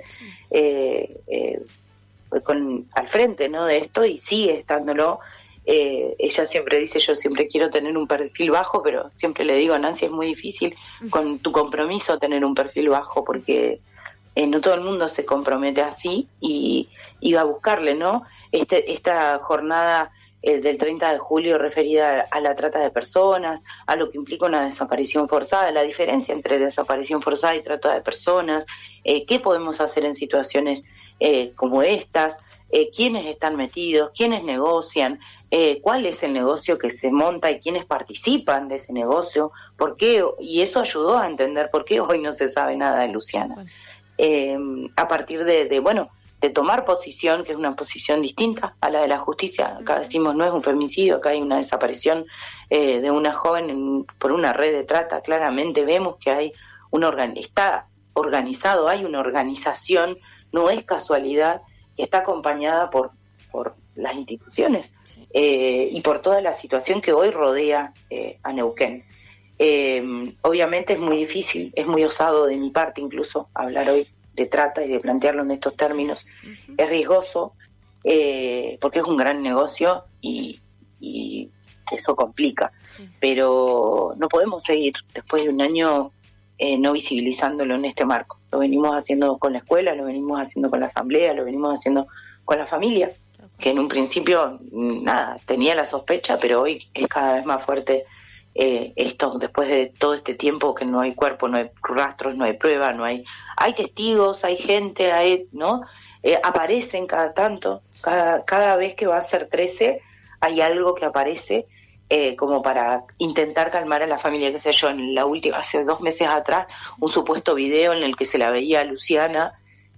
al frente, ¿no?, de esto, y sigue estándolo. Ella siempre dice, yo siempre quiero tener un perfil bajo, pero siempre le digo a Nancy, es muy difícil con tu compromiso tener un perfil bajo, porque no todo el mundo se compromete así, y va a buscarle, ¿no? Esta jornada del 30 de julio referida a la trata de personas, a lo que implica una desaparición forzada, la diferencia entre desaparición forzada y trata de personas, qué podemos hacer en situaciones como estas, quiénes están metidos, quiénes negocian, cuál es el negocio que se monta y quiénes participan de ese negocio, por qué, y eso ayudó a entender por qué hoy no se sabe nada de Luciana. A partir de tomar posición, que es una posición distinta a la de la justicia. Acá decimos, no es un femicidio, acá hay una desaparición de una joven por una red de trata. Claramente vemos que hay está organizado, hay una organización, no es casualidad, que está acompañada por las instituciones y por toda la situación que hoy rodea a Neuquén. Obviamente es muy difícil, es muy osado de mi parte incluso hablar hoy de trata y de plantearlo en estos términos. Es riesgoso porque es un gran negocio y eso complica, pero no podemos seguir después de un año no visibilizándolo en este marco. Lo venimos haciendo con la escuela, lo venimos haciendo con la asamblea, lo venimos haciendo con la familia, que en un principio tenía la sospecha, pero hoy es cada vez más fuerte esto, después de todo este tiempo que no hay cuerpo, no hay rastros, no hay prueba, hay testigos, hay gente, ¿no? Aparecen cada tanto, cada vez que va a ser 13 hay algo que aparece como para intentar calmar a la familia. Qué sé yo, hace 2 meses atrás, un supuesto video en el que se la veía a Luciana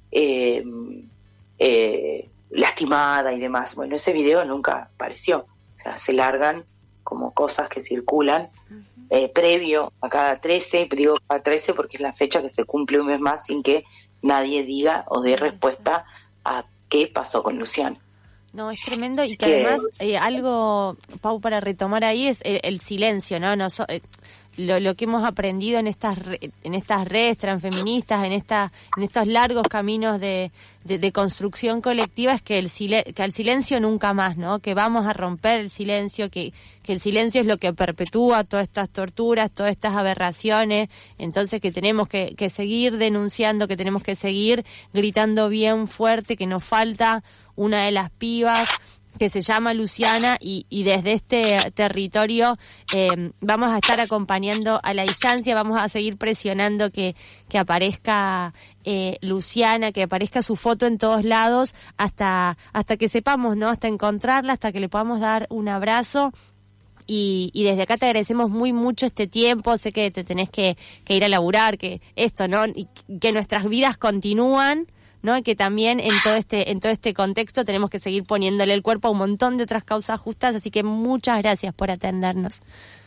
lastimada y demás. Bueno, ese video nunca apareció, o sea, se largan como cosas que circulan previo a cada 13, digo cada 13 porque es la fecha que se cumple un mes más sin que nadie diga o dé respuesta a qué pasó con Luciana. No, es tremendo, y que además algo, Pau, para retomar ahí es el silencio, ¿no? Lo que hemos aprendido en estas redes transfeministas, en estos largos caminos de construcción colectiva, es que el silencio nunca más, ¿no? Que vamos a romper el silencio, que el silencio es lo que perpetúa todas estas torturas, todas estas aberraciones. Entonces que tenemos que seguir denunciando, que tenemos que seguir gritando bien fuerte, que nos falta una de las pibas que se llama Luciana, y desde este territorio vamos a estar acompañando a la distancia, vamos a seguir presionando que aparezca Luciana, que aparezca su foto en todos lados, hasta que sepamos, ¿no? Hasta encontrarla, hasta que le podamos dar un abrazo. Y desde acá te agradecemos mucho este tiempo. Sé que te tenés que ir a laburar, que esto, ¿no? Y que nuestras vidas continúan, ¿no? Y que también en todo este contexto tenemos que seguir poniéndole el cuerpo a un montón de otras causas justas, así que muchas gracias por atendernos.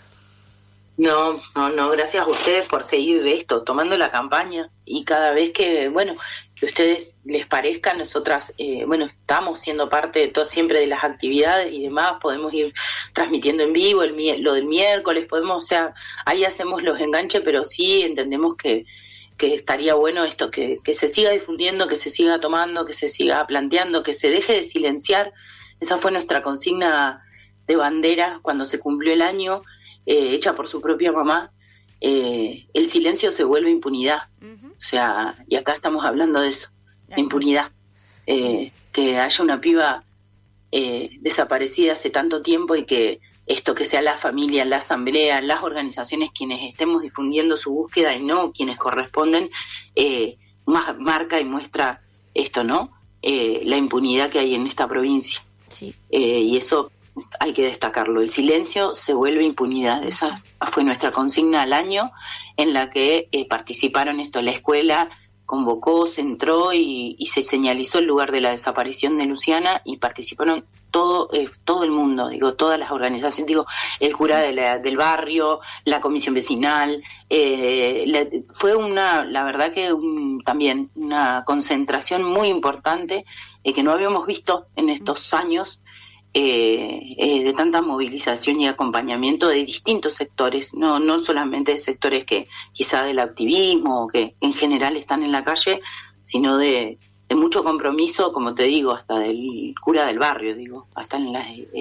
No, gracias a ustedes por seguir esto, tomando la campaña, y cada vez que a ustedes les parezca, nosotras estamos siendo parte de todo, siempre de las actividades y demás, podemos ir transmitiendo en vivo lo del miércoles, ahí hacemos los enganches, pero sí entendemos que estaría bueno esto, que se siga difundiendo, que se siga tomando, que se siga planteando, que se deje de silenciar. Esa fue nuestra consigna de bandera cuando se cumplió el año, hecha por su propia mamá. El silencio se vuelve impunidad. O sea, y acá estamos hablando de eso, de impunidad. Que haya una piba desaparecida hace tanto tiempo, y que esto, que sea la familia, la asamblea, las organizaciones quienes estemos difundiendo su búsqueda y no quienes corresponden, marca y muestra esto, ¿no? La impunidad que hay en esta provincia. Sí. Y eso hay que destacarlo. El silencio se vuelve impunidad. Esa fue nuestra consigna al año, en la que participaron la escuela convocó, se entró y se señalizó el lugar de la desaparición de Luciana, y participaron todo el mundo, todas las organizaciones, el cura del barrio, la comisión vecinal. Fue la verdad que también una concentración muy importante que no habíamos visto en estos años, de tanta movilización y acompañamiento de distintos sectores, no solamente de sectores que quizá del activismo o que en general están en la calle, sino de mucho compromiso, como te digo, hasta del cura del barrio, hasta en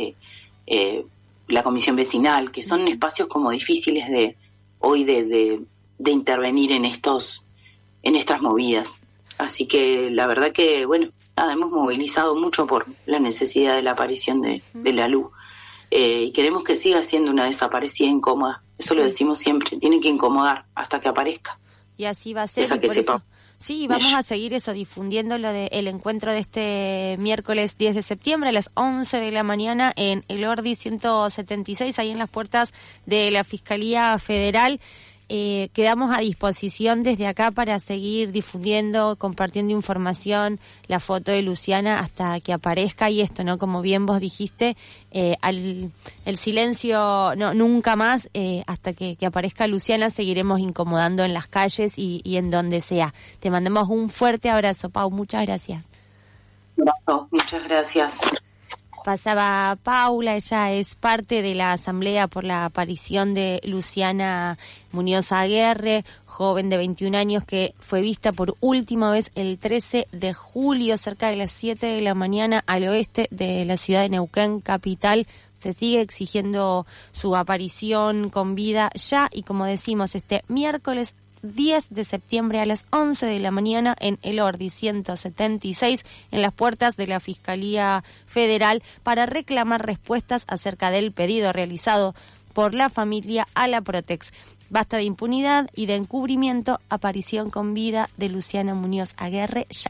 la comisión vecinal, que son espacios como difíciles de intervenir en estas movidas. Así que la verdad que, hemos movilizado mucho por la necesidad de la aparición de la luz. Y queremos que siga siendo una desaparecida incómoda. Eso lo decimos siempre, tiene que incomodar hasta que aparezca. Y así va a ser. Deja que sepa. Sí, vamos a seguir difundiendo lo del encuentro de este miércoles 10 de septiembre a las 11 de la mañana en el Ordi 176, ahí en las puertas de la Fiscalía Federal. Quedamos a disposición desde acá para seguir difundiendo, compartiendo información, la foto de Luciana hasta que aparezca, y esto, ¿no? Como bien vos dijiste, el silencio nunca más, hasta que aparezca Luciana seguiremos incomodando en las calles y en donde sea. Te mandamos un fuerte abrazo, Pau, muchas gracias. Muchas gracias. Pasaba Paula, ella es parte de la Asamblea por la aparición de Luciana Muñoz Aguerre, joven de 21 años que fue vista por última vez el 13 de julio cerca de las 7 de la mañana al oeste de la ciudad de Neuquén, capital. Se sigue exigiendo su aparición con vida ya, y como decimos, este miércoles 10 de septiembre a las 11 de la mañana en el Ordi 176, en las puertas de la Fiscalía Federal, para reclamar respuestas acerca del pedido realizado por la familia a la Protex. Basta de impunidad y de encubrimiento, aparición con vida de Luciana Muñoz Aguerre ya.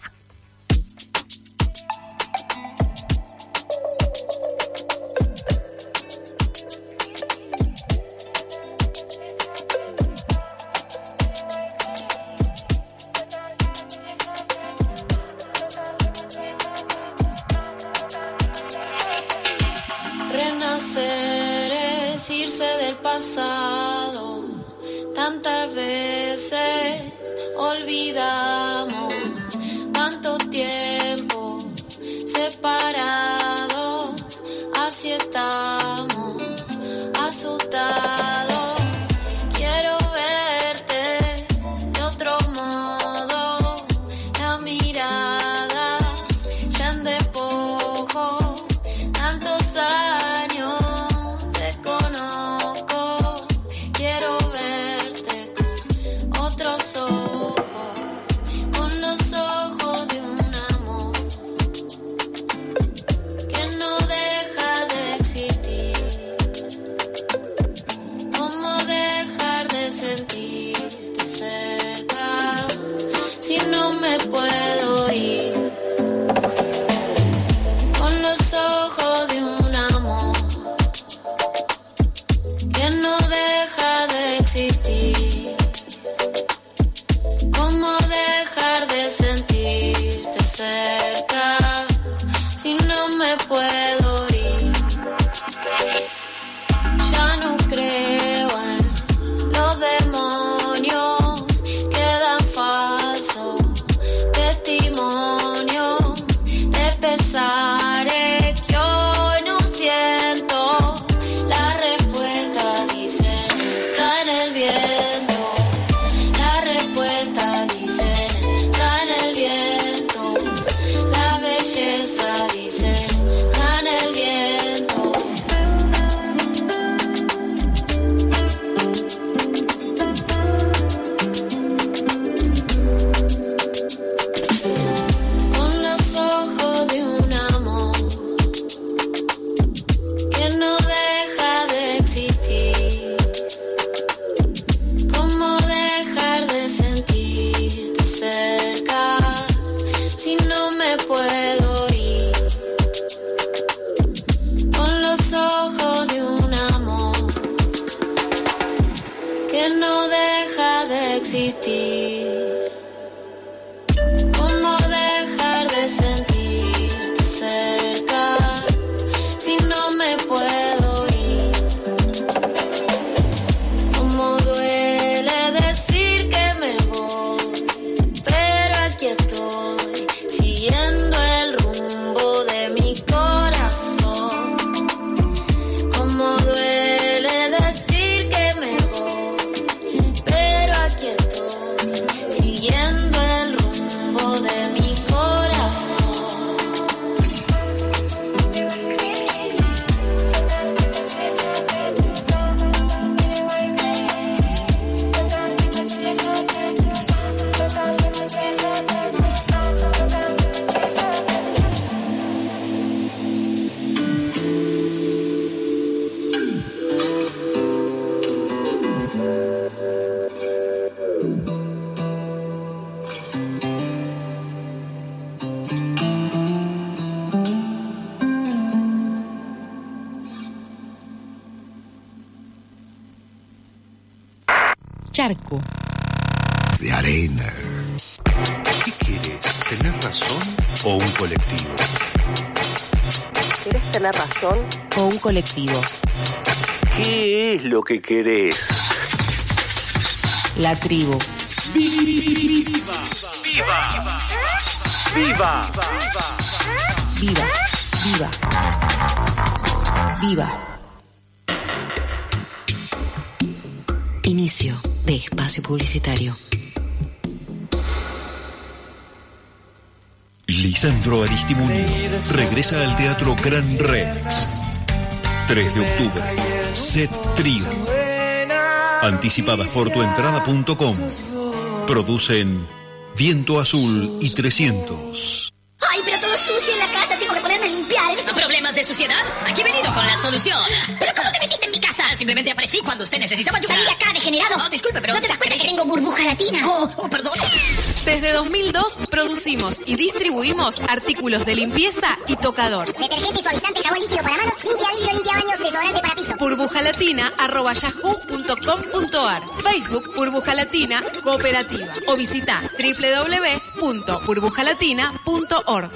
Renacer es irse del pasado, tantas veces olvidamos, tanto tiempo separados, así estamos, asustados. Quiero verte de otro modo, la mirada ya en despojo, tantos años te conozco. Quiero verte con otros ojos, con los ojos de un amor que no deja de existir. ¿Cómo dejar de sentirte cerca si no me puedo ir? Con los ojos de un amor existir. ¿Cómo dejar de sentirte cerca si no me puedo ir? ¿Cómo duele decir que me voy? Pero aquí estoy, siguiendo el rumbo de mi corazón. ¿Cómo duele decir que me voy? Pero aquí estoy, siguiendo el rumbo de mi corazón. Charco. De arena. ¿Qué quieres? ¿Tener razón o un colectivo? ¿Querés tener razón o un colectivo? ¿Qué es lo que querés? La tribu. ¡Viva! ¡Viva! ¡Viva! Viva, viva, viva. Inicio de espacio publicitario. Lisandro Aristimuño regresa al Teatro Gran Rex. 3 de octubre. Set Trío. Anticipadas por tuentrada.com. Producen Viento Azul y 300. Ay, pero todo sucio en la casa, tengo que ponerme a limpiar. ¿Problemas de suciedad? Aquí he venido con la solución. ¿Pero cómo te metiste en mi casa? Simplemente aparecí cuando usted necesitaba ayuda. Salí de acá, degenerado. No, disculpe, pero... ¿No te das cuenta que tengo burbuja latina? Oh, perdón. Desde 2002 producimos y distribuimos artículos de limpieza y tocador. Detergente, suavizante, jabón líquido para manos, limpia vidrio, limpia baños, desodorante para piso. burbujalatina@yahoo.com.ar. Facebook Burbuja Latina Cooperativa o visita www.burbujalatina.org.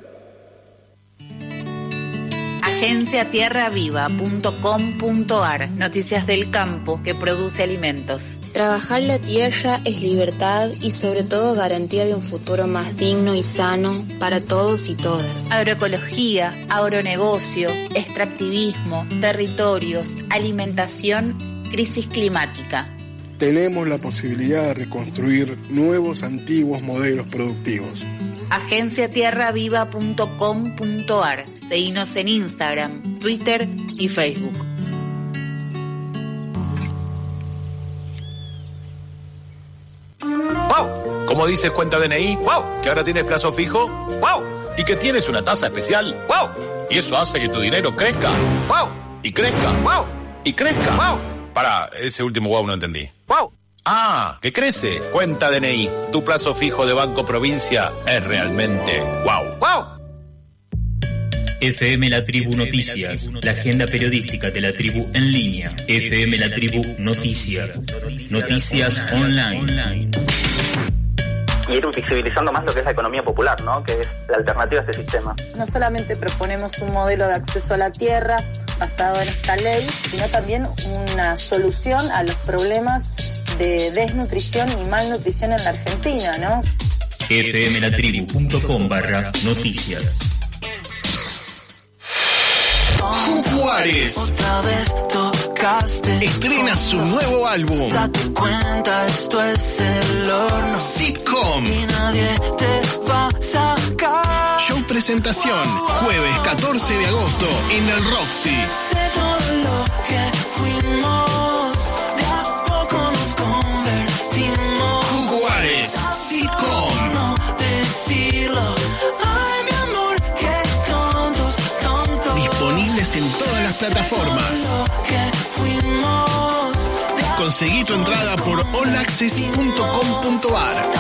Agenciatierraviva.com.ar. Noticias del campo que produce alimentos. Trabajar la tierra es libertad y sobre todo garantía de un futuro más digno y sano para todos y todas. Agroecología, agronegocio, extractivismo, territorios, alimentación, crisis climática. Tenemos la posibilidad de reconstruir nuevos antiguos modelos productivos. Agenciatierraviva.com.ar. Seguinos en Instagram, Twitter y Facebook. ¡Wow! ¿Cómo dices cuenta DNI? ¡Wow! ¿Que ahora tienes plazo fijo? ¡Wow! ¿Y que tienes una tasa especial? ¡Wow! Y eso hace que tu dinero crezca. ¡Wow! Y crezca. ¡Wow! Y crezca. ¡Wow! Pará, ese último wow no entendí. ¡Wow! Ah, que crece. Cuenta DNI. Tu plazo fijo de Banco Provincia es realmente wow. ¡Wow! FM La Tribu Noticias, la agenda periodística de la tribu en línea. FM La Tribu Noticias, noticias online. Y ir visibilizando más lo que es la economía popular, ¿no? Que es la alternativa a este sistema. No solamente proponemos un modelo de acceso a la tierra basado en esta ley, sino también una solución a los problemas de desnutrición y malnutrición en la Argentina, ¿no? fmlatribu.com/noticias. Juárez otra vez tocaste, estrena su nuevo álbum. Date cuenta, esto es el horno. Sitcom. Y nadie te va a sacar. Show presentación, jueves 14 de agosto en el Roxy. Sé todo lo que fuimos, de a poco nos convertimos. Juárez, Sitcom. No decirlo. Ay, mi amor, qué tontos. Disponibles en todas las plataformas. Conseguí tu entrada por allaccess.com.ar.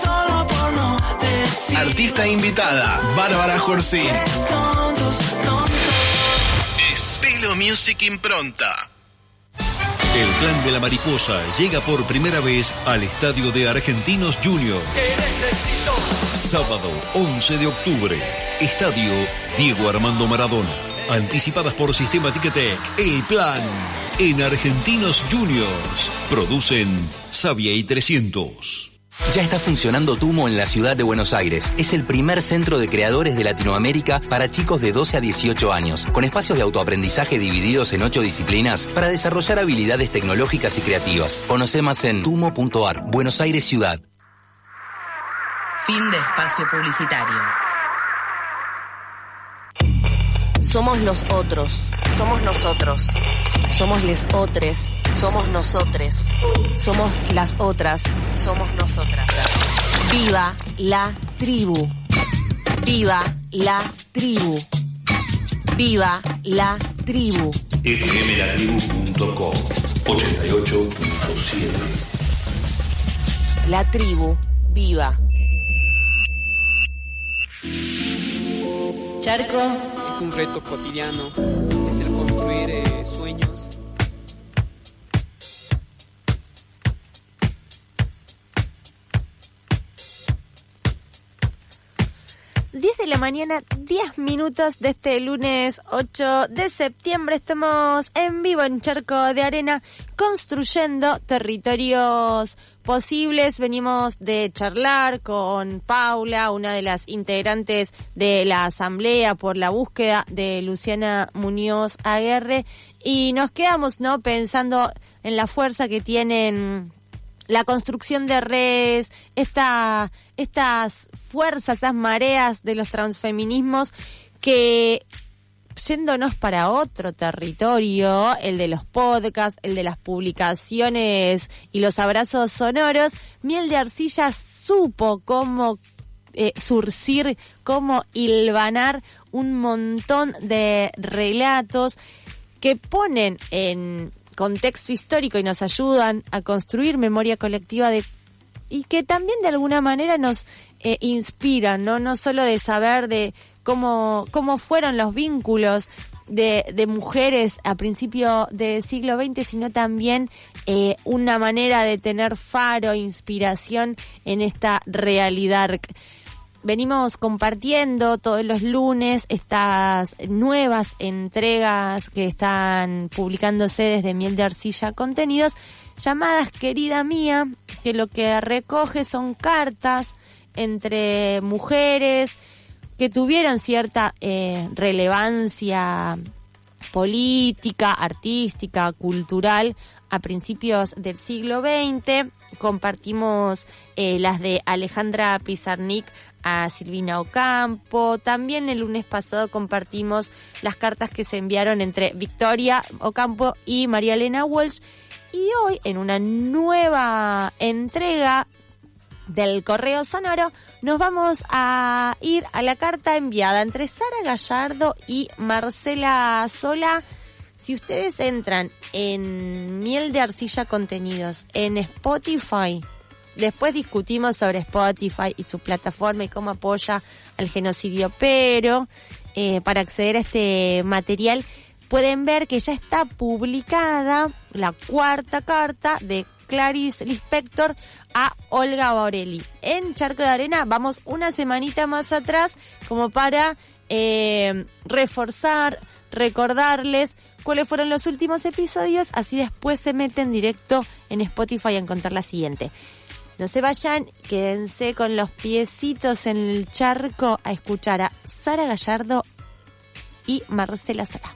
Artista invitada, Bárbara Jorcín. Spelo Music Impronta. El Plan de la Mariposa llega por primera vez al estadio de Argentinos Juniors. Sábado 11 de octubre, Estadio Diego Armando Maradona. Anticipadas por Sistema Ticketek. El Plan en Argentinos Juniors. Producen Savia y 300. Ya está funcionando Tumo en la ciudad de Buenos Aires. Es el primer centro de creadores de Latinoamérica para chicos de 12 a 18 años, con espacios de autoaprendizaje divididos en 8 disciplinas para desarrollar habilidades tecnológicas y creativas. Conoce más en tumo.ar. Buenos Aires Ciudad. Fin de espacio publicitario. Somos los otros, somos nosotros, somos les otres, somos nosotres, somos las otras, somos nosotras. Viva la tribu, viva la tribu, viva la tribu. fmlatribu.com 88.7. La tribu, viva. Charco es un reto cotidiano, es el construir sueños. De la mañana, 10 minutos de este lunes 8 de septiembre. Estamos en vivo en Charco de Arena, construyendo territorios posibles. Venimos de charlar con Paula, una de las integrantes de la Asamblea por la búsqueda de Luciana Muñoz Aguerre, y nos quedamos, ¿no?, pensando en la fuerza que tienen la construcción de redes, estas fuerzas, esas mareas de los transfeminismos, que yéndonos para otro territorio, el de los podcasts, el de las publicaciones y los abrazos sonoros, Miel de Arcilla supo cómo surcir, cómo hilvanar un montón de relatos que ponen en contexto histórico y nos ayudan a construir memoria colectiva y que también de alguna manera nos inspiran, no solo de saber de cómo fueron los vínculos de mujeres a principios del siglo XX, sino también una manera de tener faro, inspiración en esta realidad. Venimos compartiendo todos los lunes estas nuevas entregas que están publicándose desde Miel de Arcilla Contenidos, llamadas Querida Mía, que lo que recoge son cartas entre mujeres que tuvieron cierta relevancia política, artística, cultural a principios del siglo XX. Compartimos las de Alejandra Pizarnik a Silvina Ocampo. También el lunes pasado compartimos las cartas que se enviaron entre Victoria Ocampo y María Elena Walsh. Y hoy, en una nueva entrega del Correo Sonoro, nos vamos a ir a la carta enviada entre Sara Gallardo y Marcela Sola. Si ustedes entran en Miel de Arcilla Contenidos en Spotify, después discutimos sobre Spotify y su plataforma y cómo apoya al genocidio, pero para acceder a este material pueden ver que ya está publicada la cuarta carta de Clarice Lispector a Olga Borelli. En Charco de Arena vamos una semanita más atrás como para reforzar, recordarles cuáles fueron los últimos episodios, así después se meten directo en Spotify a encontrar la siguiente. No se vayan, quédense con los piecitos en el charco a escuchar a Sara Gallardo y Marcela Sola.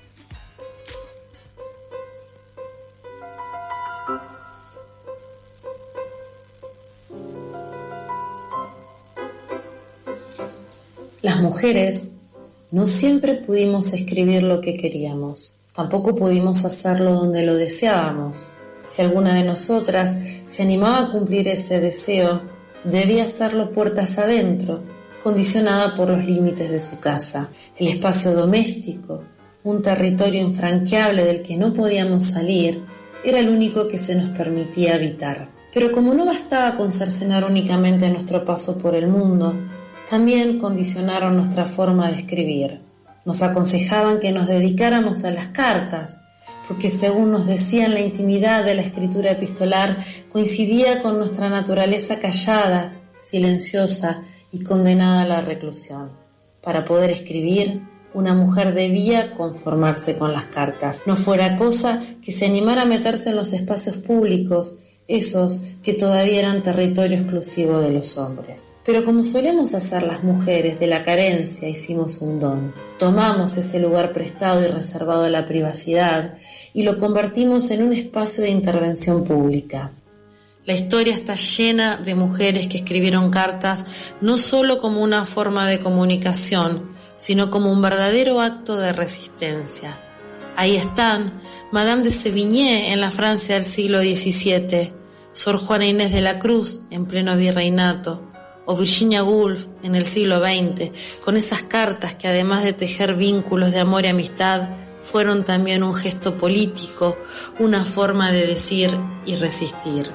Las mujeres no siempre pudimos escribir lo que queríamos. Tampoco pudimos hacerlo donde lo deseábamos. Si alguna de nosotras se animaba a cumplir ese deseo, debía hacerlo puertas adentro, condicionada por los límites de su casa, el espacio doméstico, un territorio infranqueable del que no podíamos salir, era el único que se nos permitía habitar. Pero como no bastaba con cercenar únicamente nuestro paso por el mundo, también condicionaron nuestra forma de escribir. Nos aconsejaban que nos dedicáramos a las cartas, porque según nos decían, la intimidad de la escritura epistolar coincidía con nuestra naturaleza callada, silenciosa y condenada a la reclusión. Para poder escribir, una mujer debía conformarse con las cartas. No fuera cosa que se animara a meterse en los espacios públicos, esos que todavía eran territorio exclusivo de los hombres. Pero como solemos hacer las mujeres, de la carencia hicimos un don. Tomamos ese lugar prestado y reservado a la privacidad y lo convertimos en un espacio de intervención pública. La historia está llena de mujeres que escribieron cartas no solo como una forma de comunicación, sino como un verdadero acto de resistencia. Ahí están Madame de Sévigné en la Francia del siglo XVII, Sor Juana Inés de la Cruz en pleno virreinato, o Virginia Woolf en el siglo XX, con esas cartas que además de tejer vínculos de amor y amistad, fueron también un gesto político, una forma de decir y resistir.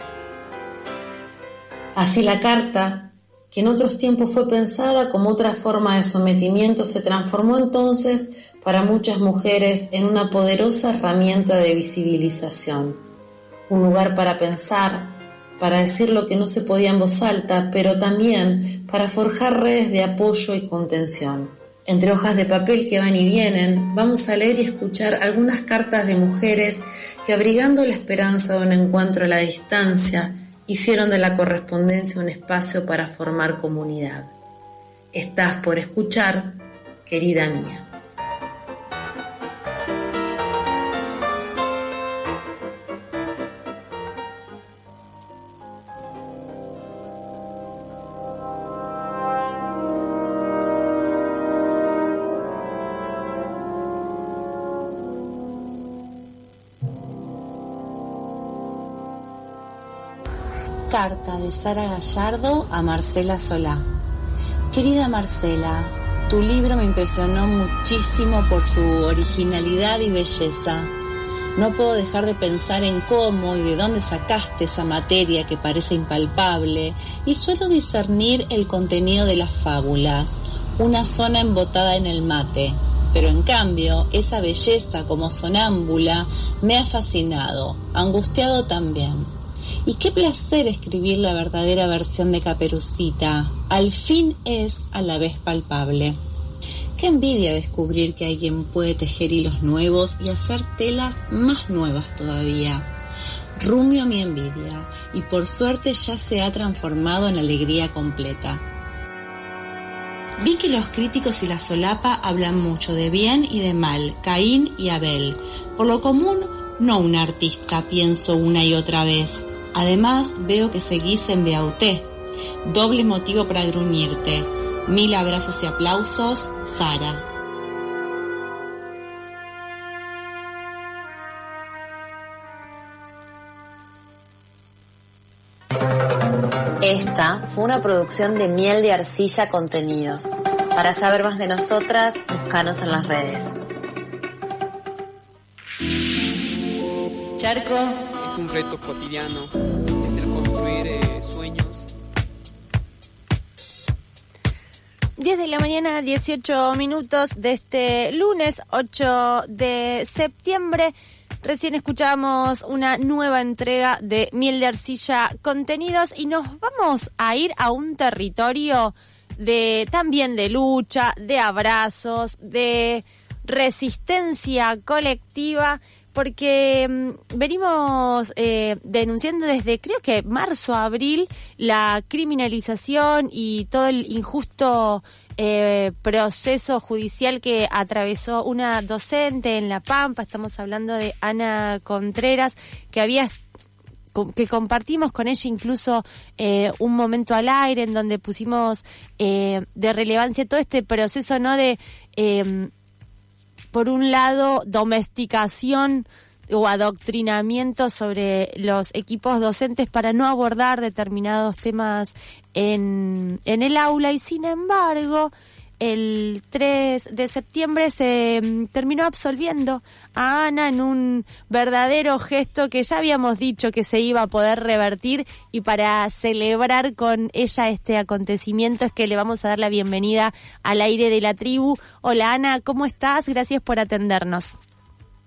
Así la carta, que en otros tiempos fue pensada como otra forma de sometimiento, se transformó entonces para muchas mujeres en una poderosa herramienta de visibilización, un lugar para pensar, para decir lo que no se podía en voz alta, pero también para forjar redes de apoyo y contención. Entre hojas de papel que van y vienen, vamos a leer y escuchar algunas cartas de mujeres que, abrigando la esperanza de un encuentro a la distancia, hicieron de la correspondencia un espacio para formar comunidad. Estás por escuchar, querida mía. Carta de Sara Gallardo a Marcela Solá. Querida Marcela, tu libro me impresionó muchísimo por su originalidad y belleza. No puedo dejar de pensar en cómo y de dónde sacaste esa materia que parece impalpable, y suelo discernir el contenido de las fábulas, una zona embotada en el mate. Pero en cambio, esa belleza como sonámbula me ha fascinado, angustiado también. Y qué placer escribir la verdadera versión de Caperucita. Al fin es a la vez palpable. Qué envidia descubrir que alguien puede tejer hilos nuevos y hacer telas más nuevas todavía. Rumio mi envidia, y por suerte ya se ha transformado en alegría completa. Vi que los críticos y la solapa hablan mucho de bien y de mal, Caín y Abel. Por lo común, no un artista, pienso una y otra vez. Además, veo que seguís en Beauté. Doble motivo para gruñirte. 1000 abrazos y aplausos, Sara. Esta fue una producción de Miel de Arcilla Contenidos. Para saber más de nosotras, búscanos en las redes. Charco. Es un reto cotidiano, es el construir sueños. 10 de la mañana, 18 minutos de este lunes 8 de septiembre. Recién escuchamos una nueva entrega de Miel de Arcilla Contenidos y nos vamos a ir a un territorio también de lucha, de abrazos, de resistencia colectiva, porque venimos denunciando desde creo que marzo a abril la criminalización y todo el injusto proceso judicial que atravesó una docente en La Pampa. Estamos hablando de Ana Contreras, que compartimos con ella incluso un momento al aire en donde pusimos de relevancia todo este proceso, ¿no? De por un lado, domesticación o adoctrinamiento sobre los equipos docentes para no abordar determinados temas en el aula, y sin embargo, el 3 de septiembre se terminó absolviendo a Ana en un verdadero gesto que ya habíamos dicho que se iba a poder revertir, y para celebrar con ella este acontecimiento es que le vamos a dar la bienvenida al aire de la tribu. Hola Ana, ¿cómo estás? Gracias por atendernos.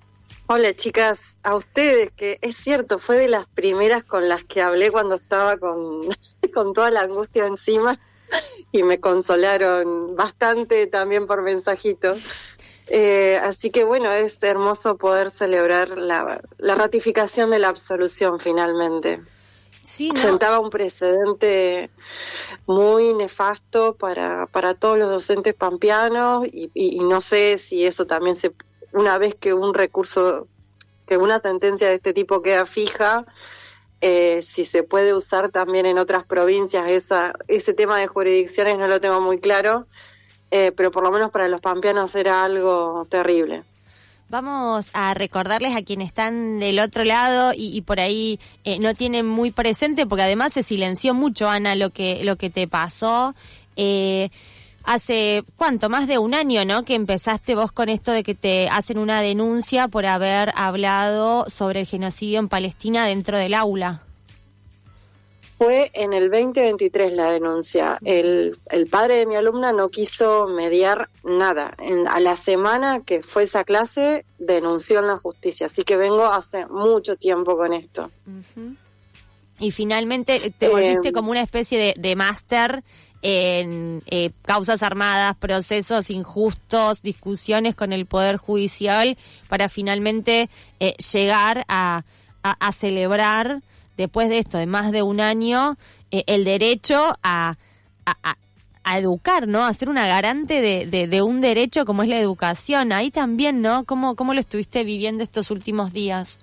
Hola chicas, a ustedes, que es cierto, fue de las primeras con las que hablé cuando estaba con toda la angustia encima y me consolaron bastante también por mensajitos. Así que bueno, es hermoso poder celebrar la ratificación de la absolución finalmente. Sí, ¿no? Sentaba un precedente muy nefasto para todos los docentes pampeanos y no sé si eso también una vez que una sentencia de este tipo queda fija, si se puede usar también en otras provincias. Ese tema de jurisdicciones no lo tengo muy claro, pero por lo menos para los pampeanos era algo terrible. Vamos a recordarles a quienes están del otro lado y por ahí no tienen muy presente, porque además se silenció mucho, Ana, lo que te pasó. Hace, ¿cuánto? Más de un año, ¿no? Que empezaste vos con esto de que te hacen una denuncia por haber hablado sobre el genocidio en Palestina dentro del aula. Fue en el 2023 la denuncia. El padre de mi alumna no quiso mediar nada. A la semana que fue esa clase, denunció en la justicia. Así que vengo hace mucho tiempo con esto. Uh-huh. Y finalmente te volviste como una especie de máster en causas armadas, procesos injustos, discusiones con el Poder Judicial, para finalmente llegar a celebrar, después de esto, de más de un año, el derecho a educar, ¿no? A ser una garante de un derecho como es la educación. Ahí también, ¿no? ¿Cómo lo estuviste viviendo estos últimos días?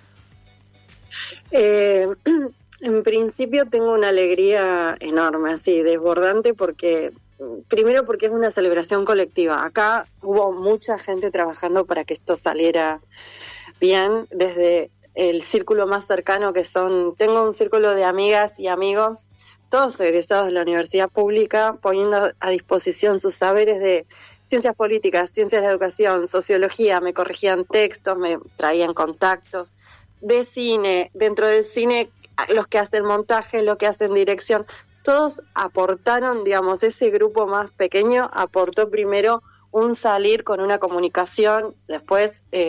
En principio tengo una alegría enorme, así, desbordante, primero porque es una celebración colectiva. Acá hubo mucha gente trabajando para que esto saliera bien, desde el círculo más cercano tengo un círculo de amigas y amigos, todos egresados de la universidad pública, poniendo a disposición sus saberes de ciencias políticas, ciencias de la educación, sociología, me corregían textos, me traían contactos, de cine, dentro del cine, los que hacen montaje, los que hacen dirección, todos aportaron, digamos, ese grupo más pequeño aportó primero un salir con una comunicación, después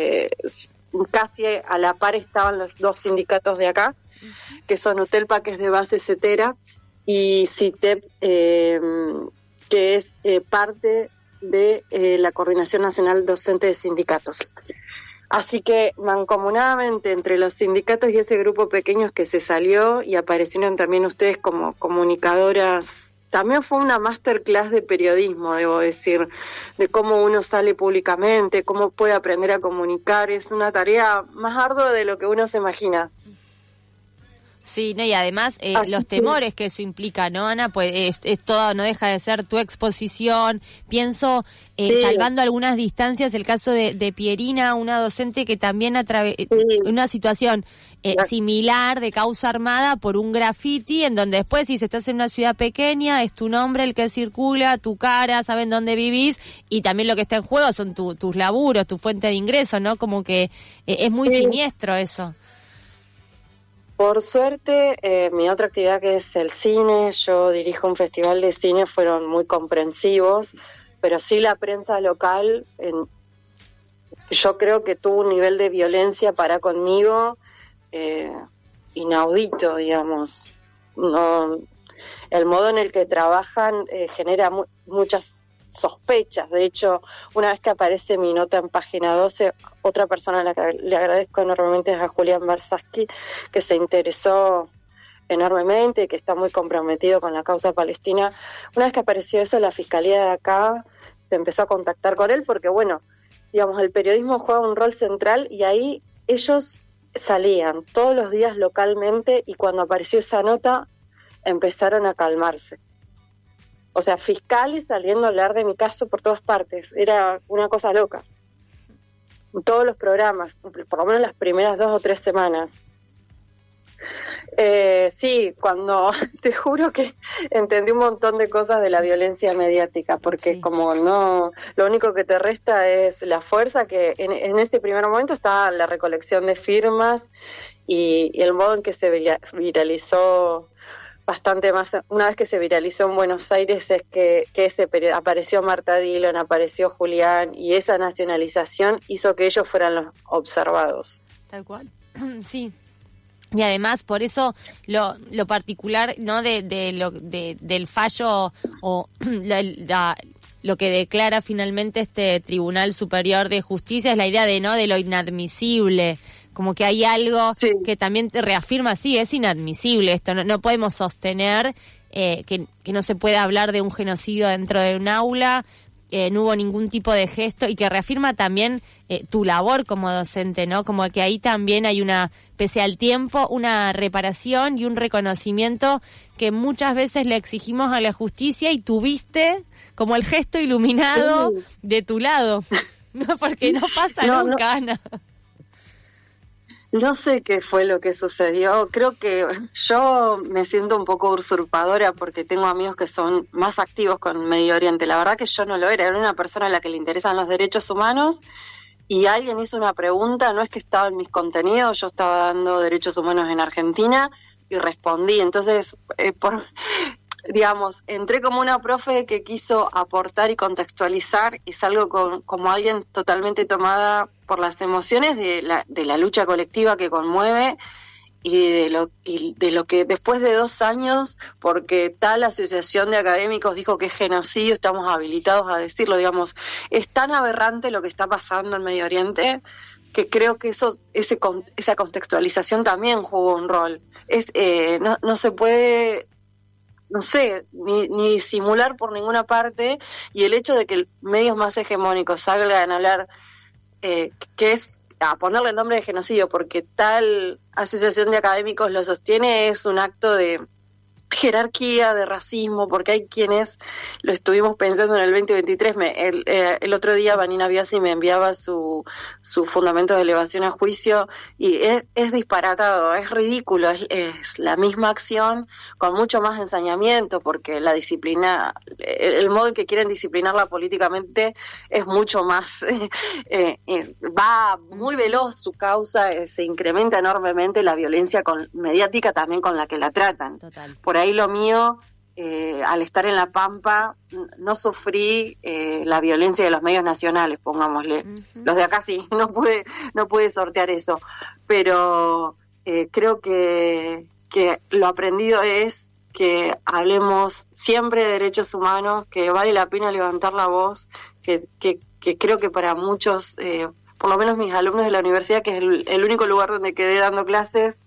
casi a la par estaban los dos sindicatos de acá, que son UTELPA, que es de base CETERA, y CITEP, que es parte de la Coordinación Nacional Docente de Sindicatos. Así que mancomunadamente entre los sindicatos y ese grupo pequeño que se salió, y aparecieron también ustedes como comunicadoras. También fue una masterclass de periodismo, debo decir, de cómo uno sale públicamente, cómo puede aprender a comunicar. Es una tarea más ardua de lo que uno se imagina. Sí, no, y además los temores que eso implica, ¿no, Ana? Pues es todo, no deja de ser tu exposición. Pienso, salvando algunas distancias, el caso de Pierina, una docente que también una situación similar de causa armada por un graffiti, en donde después, si estás en una ciudad pequeña, es tu nombre el que circula, tu cara, saben dónde vivís, y también lo que está en juego son tus laburos, tu fuente de ingreso, ¿no? Como que es muy siniestro eso. Por suerte, mi otra actividad, que es el cine, yo dirijo un festival de cine, fueron muy comprensivos, pero sí la prensa local, yo creo que tuvo un nivel de violencia para conmigo inaudito, digamos. No, el modo en el que trabajan genera muchas sospechas. De hecho, una vez que aparece mi nota en página 12, otra persona a la que le agradezco enormemente es a Julián Barsaski, que se interesó enormemente, que está muy comprometido con la causa palestina. Una vez que apareció eso, la fiscalía de acá se empezó a contactar con él, porque bueno, digamos, el periodismo juega un rol central, y ahí ellos salían todos los días localmente, y cuando apareció esa nota empezaron a calmarse. O sea, fiscales saliendo a hablar de mi caso por todas partes. Era una cosa loca. Todos los programas, por lo menos las primeras 2 o 3 semanas. Sí, cuando te juro que entendí un montón de cosas de la violencia mediática, porque como no, lo único que te resta es la fuerza, que en ese primer momento estaba la recolección de firmas y el modo en que se viralizó bastante más, una vez que se viralizó en Buenos Aires, es que apareció Marta Dillon, apareció Julián, y esa nacionalización hizo que ellos fueran los observados. Tal cual. Sí. Y además, por eso lo particular, ¿no? del fallo o lo que declara finalmente este Tribunal Superior de Justicia es la idea de lo inadmisible. Como que hay algo que también te reafirma, sí, es inadmisible esto, no podemos sostener que no se puede hablar de un genocidio dentro de un aula, no hubo ningún tipo de gesto, y que reafirma también tu labor como docente, ¿no? Como que ahí también hay pese al tiempo, una reparación y un reconocimiento que muchas veces le exigimos a la justicia, y tuviste como el gesto iluminado de tu lado, ¿no? Porque no pasa nunca, Ana. No sé qué fue lo que sucedió. Creo que yo me siento un poco usurpadora porque tengo amigos que son más activos con Medio Oriente. La verdad que yo no lo era una persona a la que le interesan los derechos humanos, y alguien hizo una pregunta, no es que estaba en mis contenidos, yo estaba dando derechos humanos en Argentina y respondí. Entonces, digamos, entré como una profe que quiso aportar y contextualizar, y salgo como alguien totalmente tomada por las emociones de la lucha colectiva que conmueve, y de lo que después de 2 años, porque tal asociación de académicos dijo que es genocidio, estamos habilitados a decirlo. Digamos, es tan aberrante lo que está pasando en Medio Oriente que creo que esa contextualización también jugó un rol. No se puede, no sé, ni disimular por ninguna parte, y el hecho de que medios más hegemónicos salgan a hablar, que es a ponerle el nombre de genocidio porque tal asociación de académicos lo sostiene, es un acto de jerarquía, de racismo, porque hay quienes lo estuvimos pensando en el 2023. El otro día Vanina Biasi me enviaba su fundamento de elevación a juicio, y es disparatado, es ridículo, es la misma acción con mucho más ensañamiento, porque la disciplina, el modo en que quieren disciplinarla políticamente es mucho más, va muy veloz su causa, se incrementa enormemente la violencia mediática también con la que la tratan. Total. Por ahí lo mío, al estar en La Pampa, no sufrí la violencia de los medios nacionales, pongámosle. Uh-huh. Los de acá sí, no pude sortear eso. Pero creo que lo aprendido es que hablemos siempre de derechos humanos, que vale la pena levantar la voz, que creo que para muchos, por lo menos mis alumnos de la universidad, que es el único lugar donde quedé dando clases,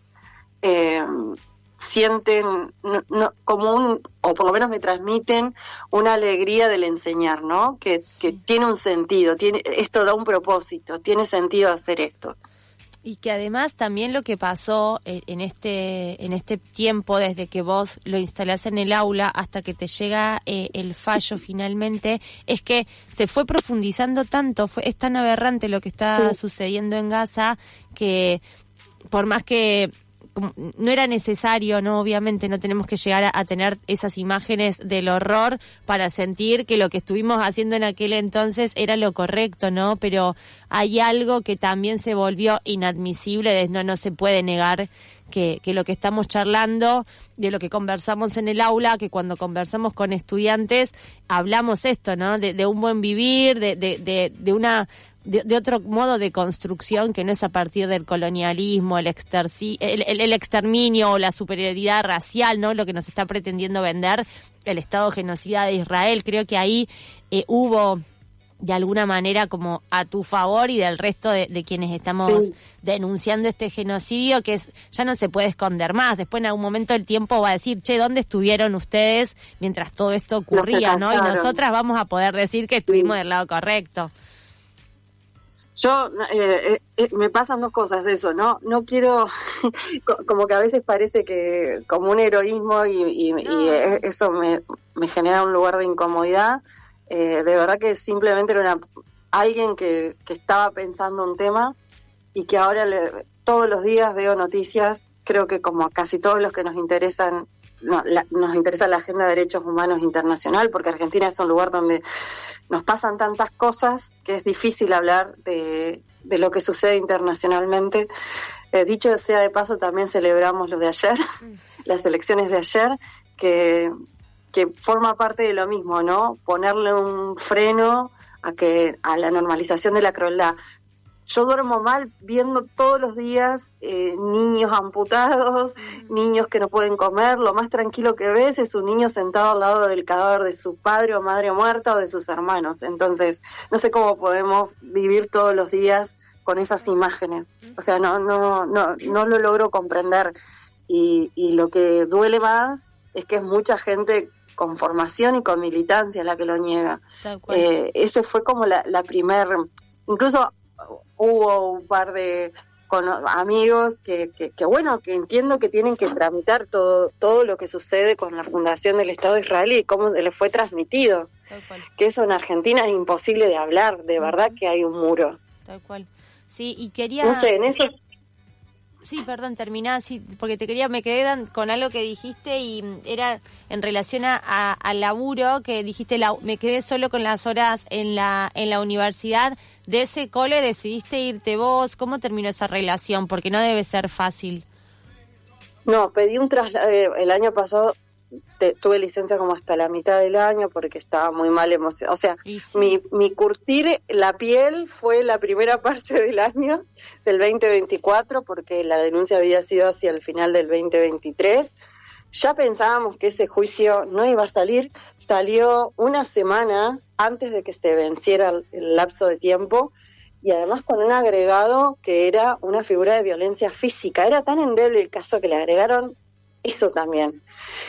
sienten o por lo menos me transmiten una alegría del enseñar, ¿no? Que tiene un sentido, esto da un propósito, tiene sentido hacer esto. Y que además también lo que pasó en este tiempo, desde que vos lo instalás en el aula hasta que te llega el fallo finalmente, es que se fue profundizando tanto, es tan aberrante lo que está sucediendo en Gaza, que por más que no era necesario, no, obviamente no tenemos que llegar a tener esas imágenes del horror para sentir que lo que estuvimos haciendo en aquel entonces era lo correcto, ¿no? Pero hay algo que también se volvió inadmisible, no se puede negar que lo que estamos charlando, de lo que conversamos en el aula, que cuando conversamos con estudiantes hablamos esto, ¿no? De un buen vivir, de otro modo de construcción que no es a partir del colonialismo, el exterminio o la superioridad racial, ¿no? Lo que nos está pretendiendo vender el Estado genocida de Israel. Creo que ahí hubo de alguna manera como a tu favor y del resto de quienes estamos denunciando este genocidio, que ya no se puede esconder más. Después en algún momento el tiempo va a decir, ¿dónde estuvieron ustedes mientras todo esto ocurría, no? Y nosotras vamos a poder decir que estuvimos del lado correcto. Yo, me pasan 2 cosas eso, no quiero, como que a veces parece que como un heroísmo y eso me genera un lugar de incomodidad. De verdad que simplemente era alguien que estaba pensando un tema y que ahora todos los días veo noticias. Creo que como a casi todos los que nos interesan, nos interesa la agenda de derechos humanos internacional, porque Argentina es un lugar donde nos pasan tantas cosas que es difícil hablar de lo que sucede internacionalmente. Dicho sea de paso, también celebramos lo de ayer, las elecciones de ayer, que forma parte de lo mismo, ¿no? Ponerle un freno a la normalización de la crueldad. Yo duermo mal viendo todos los días niños amputados, niños que no pueden comer. Lo más tranquilo que ves es un niño sentado al lado del cadáver de su padre o madre muerta o de sus hermanos. Entonces, no sé cómo podemos vivir todos los días con esas imágenes. O sea, no lo logro comprender. Y lo que duele más es que es mucha gente con formación y con militancia la que lo niega. Ese fue como la primer... Incluso hubo un par de amigos que entiendo que tienen que tramitar todo lo que sucede con la fundación del Estado de Israel y cómo se les fue transmitido. Que eso en Argentina es imposible de hablar, de verdad que hay un muro. Tal cual. Sí, y quería... No sé, en eso... Sí, perdón, terminá, sí, porque me quedé con algo que dijiste y era en relación al laburo, que dijiste, me quedé solo con las horas en la universidad. De ese cole decidiste irte vos, ¿cómo terminó esa relación? Porque no debe ser fácil. No, pedí un traslado, el año pasado tuve licencia como hasta la mitad del año porque estaba muy mal emocionada. O sea, sí. mi curtir la piel fue la primera parte del año, del 2024, porque la denuncia había sido hacia el final del 2023. Ya pensábamos que ese juicio no iba a salir. Salió una semana antes de que se venciera el lapso de tiempo y además con un agregado que era una figura de violencia física. Era tan endeble el caso que le agregaron eso también.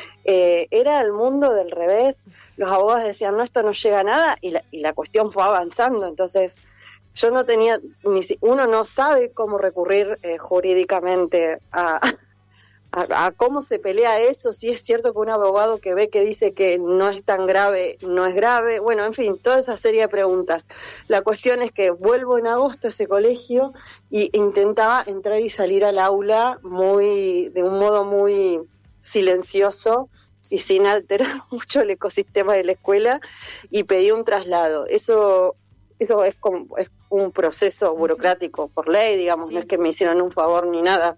Era el mundo del revés. Los abogados decían, no, esto no llega a nada, y la cuestión fue avanzando. Entonces yo no tenía, uno no sabe cómo recurrir jurídicamente a cómo se pelea eso, si es cierto que un abogado que ve que dice que no es tan grave, no es grave, bueno, en fin, toda esa serie de preguntas. La cuestión es que vuelvo en agosto a ese colegio y intentaba entrar y salir al aula de un modo muy silencioso y sin alterar mucho el ecosistema de la escuela, y pedí un traslado. Eso es un proceso burocrático por ley, digamos, sí. No es que me hicieron un favor ni nada.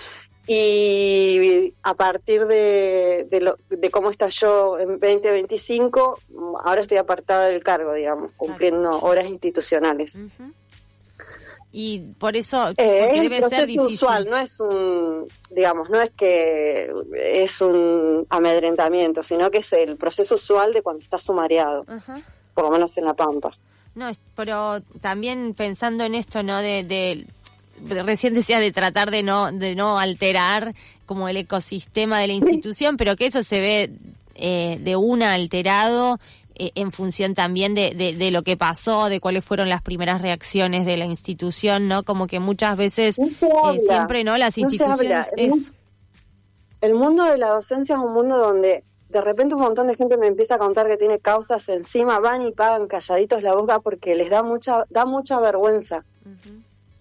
Y a partir de cómo estalló en 2025, ahora estoy apartada del cargo, digamos, cumpliendo horas institucionales. Uh-huh. Y por eso debe ser difícil. Usual, no es no es que es un amedrentamiento, sino que es el proceso usual de cuando está sumariado, uh-huh. Por lo menos en La Pampa. No, pero también pensando en esto, ¿no? Recién decías de tratar de no alterar como el ecosistema de la institución, pero que eso se ve de una alterado en función también de lo que pasó, de cuáles fueron las primeras reacciones de la institución, ¿no? Como que muchas veces siempre, ¿no? Las instituciones El mundo de la docencia es un mundo donde de repente un montón de gente me empieza a contar que tiene causas encima, van y pagan calladitos la boca porque les da mucha vergüenza. Uh-huh.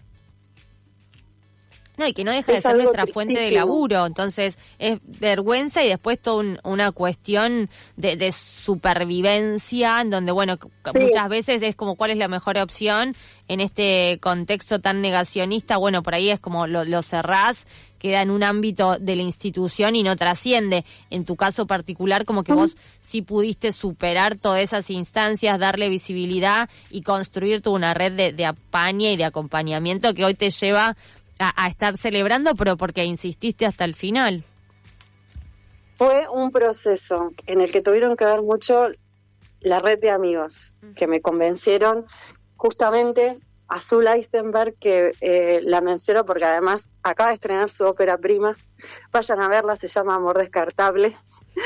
No, y que no deja de ser nuestra fuente de laburo, entonces es vergüenza y después toda una cuestión de supervivencia, en donde, bueno, sí. Muchas veces es como cuál es la mejor opción en este contexto tan negacionista. Bueno, por ahí es como lo cerrás, queda en un ámbito de la institución y no trasciende. En tu caso particular, como que vos sí pudiste superar todas esas instancias, darle visibilidad y construir toda una red de apañe y de acompañamiento que hoy te lleva a estar celebrando, pero porque insististe hasta el final. Fue un proceso en el que tuvieron que ver mucho la red de amigos que me convencieron, justamente Azul Eisenberg, que la menciono porque además acaba de estrenar su ópera prima. Vayan a verla, se llama Amor Descartable.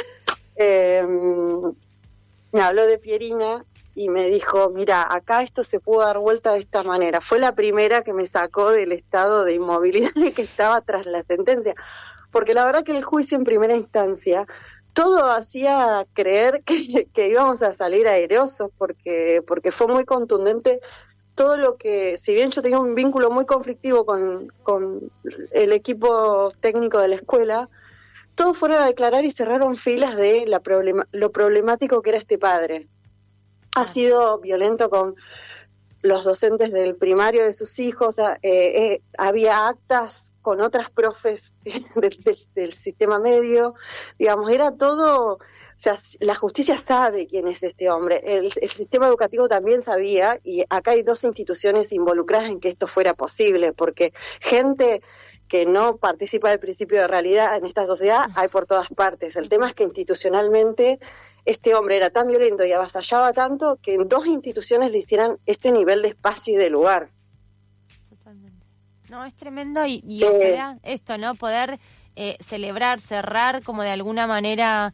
Me habló de Pierina y me dijo, mira, acá esto se pudo dar vuelta de esta manera. Fue la primera que me sacó del estado de inmovilidad en el que estaba tras la sentencia. Porque la verdad que el juicio en primera instancia, todo hacía creer que íbamos a salir airosos, porque fue muy contundente todo lo que, si bien yo tenía un vínculo muy conflictivo con el equipo técnico de la escuela, todos fueron a declarar y cerraron filas de lo problemático que era este padre. Ha sido violento los docentes del primario de sus hijos, había actas con otras profes del sistema medio, digamos, era todo, o sea, la justicia sabe quién es este hombre, el sistema educativo también sabía, y acá hay 2 instituciones involucradas en que esto fuera posible, porque gente que no participa del principio de realidad en esta sociedad hay por todas partes. El tema es que institucionalmente este hombre era tan violento y avasallaba tanto que en 2 instituciones le hicieran este nivel de espacio y de lugar. Totalmente. No, es tremendo y ojalá esto, ¿no? Poder celebrar, cerrar como de alguna manera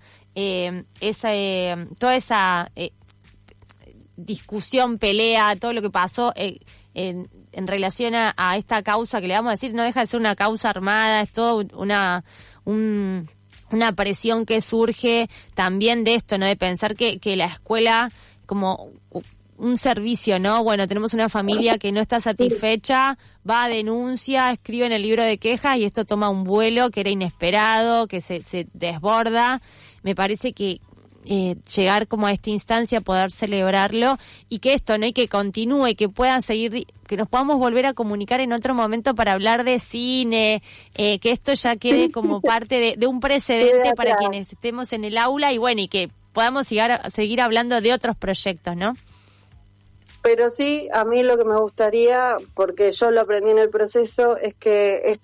toda esa discusión, pelea, todo lo que pasó en relación a esta causa que le vamos a decir, no deja de ser una causa armada, es todo una presión que surge también de esto, ¿no? De pensar que la escuela como un servicio, ¿no? Bueno, tenemos una familia que no está satisfecha, va a denuncia, escribe en el libro de quejas y esto toma un vuelo que era inesperado, que se desborda. Me parece que llegar como a esta instancia, poder celebrarlo y que esto, ¿no? Y que continúe, que puedan seguir, que nos podamos volver a comunicar en otro momento para hablar de cine, que esto ya quede como parte de un precedente para quienes estemos en el aula y bueno, y que podamos seguir hablando de otros proyectos, ¿no? Pero sí, a mí lo que me gustaría, porque yo lo aprendí en el proceso, es que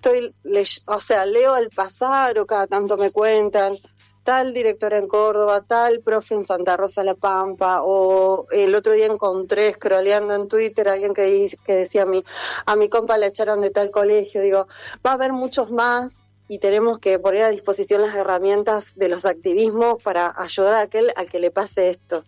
leo al pasar o cada tanto me cuentan tal directora en Córdoba, tal profe en Santa Rosa La Pampa, o el otro día encontré scrolleando en Twitter a alguien que decía a mi compa la echaron de tal colegio. Digo, va a haber muchos más y tenemos que poner a disposición las herramientas de los activismos para ayudar a aquel al que le pase esto.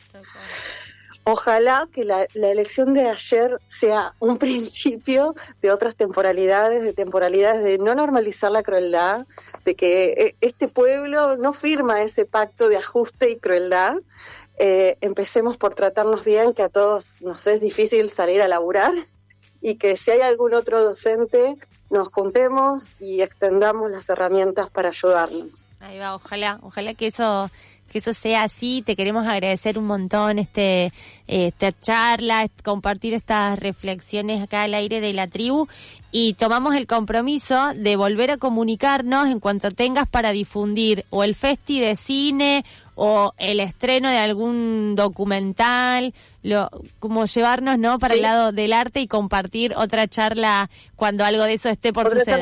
Ojalá que la elección de ayer sea un principio de otras temporalidades de no normalizar la crueldad, de que este pueblo no firma ese pacto de ajuste y crueldad. Empecemos por tratarnos bien, que a todos nos es difícil salir a laburar, y que si hay algún otro docente, nos juntemos y extendamos las herramientas para ayudarnos. Ahí va, ojalá que eso sea así. Te queremos agradecer un montón esta charla, compartir estas reflexiones acá al aire de la tribu, y tomamos el compromiso de volver a comunicarnos en cuanto tengas para difundir o el festi de cine o el estreno de algún documental, como llevarnos, ¿no?, para el lado del arte y compartir otra charla cuando algo de eso esté por suceder.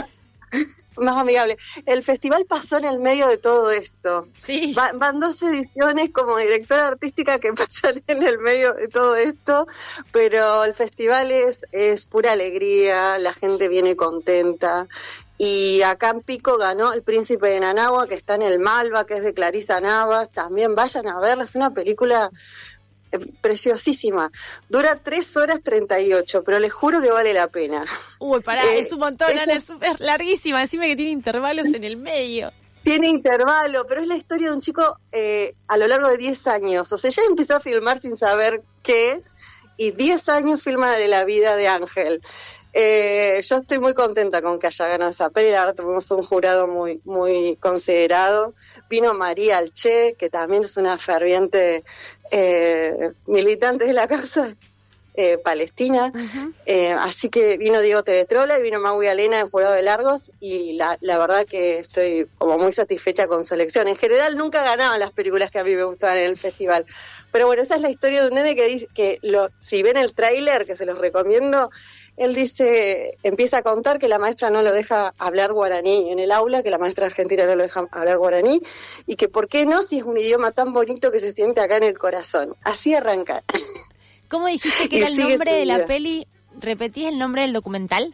Más amigable. El festival pasó en el medio de todo esto. Sí. Van 2 ediciones como directora artística que pasan en el medio de todo esto, pero el festival es pura alegría, la gente viene contenta. Y acá en Pico ganó El Príncipe de Nanagua, que está en el Malva, que es de Clarisa Navas. También vayan a verla, es una película preciosísima. Dura 3 horas 38, pero les juro que vale la pena. Uy, pará, es un montón, Ana, es súper larguísima, encima que tiene intervalos en el medio. Tiene intervalo, pero es la historia de un chico a lo largo de 10 años. O sea, ella empezó a filmar sin saber qué, y 10 años filma de la vida de Ángel. Yo estoy muy contenta con que haya ganado esa peli. Ahora tuvimos un jurado muy, muy considerado. Vino María Alché, que también es una ferviente militante de la causa palestina. Uh-huh. Así que vino Diego Teretrola y vino Maui Alena en jurado de largos, y la verdad que estoy como muy satisfecha con su elección. En general nunca ganaban las películas que a mí me gustaban en el festival. Pero bueno, esa es la historia de un nene que dice que si ven el tráiler, que se los recomiendo, él empieza a contar que la maestra no lo deja hablar guaraní en el aula, que la maestra argentina no lo deja hablar guaraní, y que por qué no, si es un idioma tan bonito que se siente acá en el corazón. Así arranca. ¿Cómo dijiste que era el nombre de la peli? ¿Repetís el nombre del documental?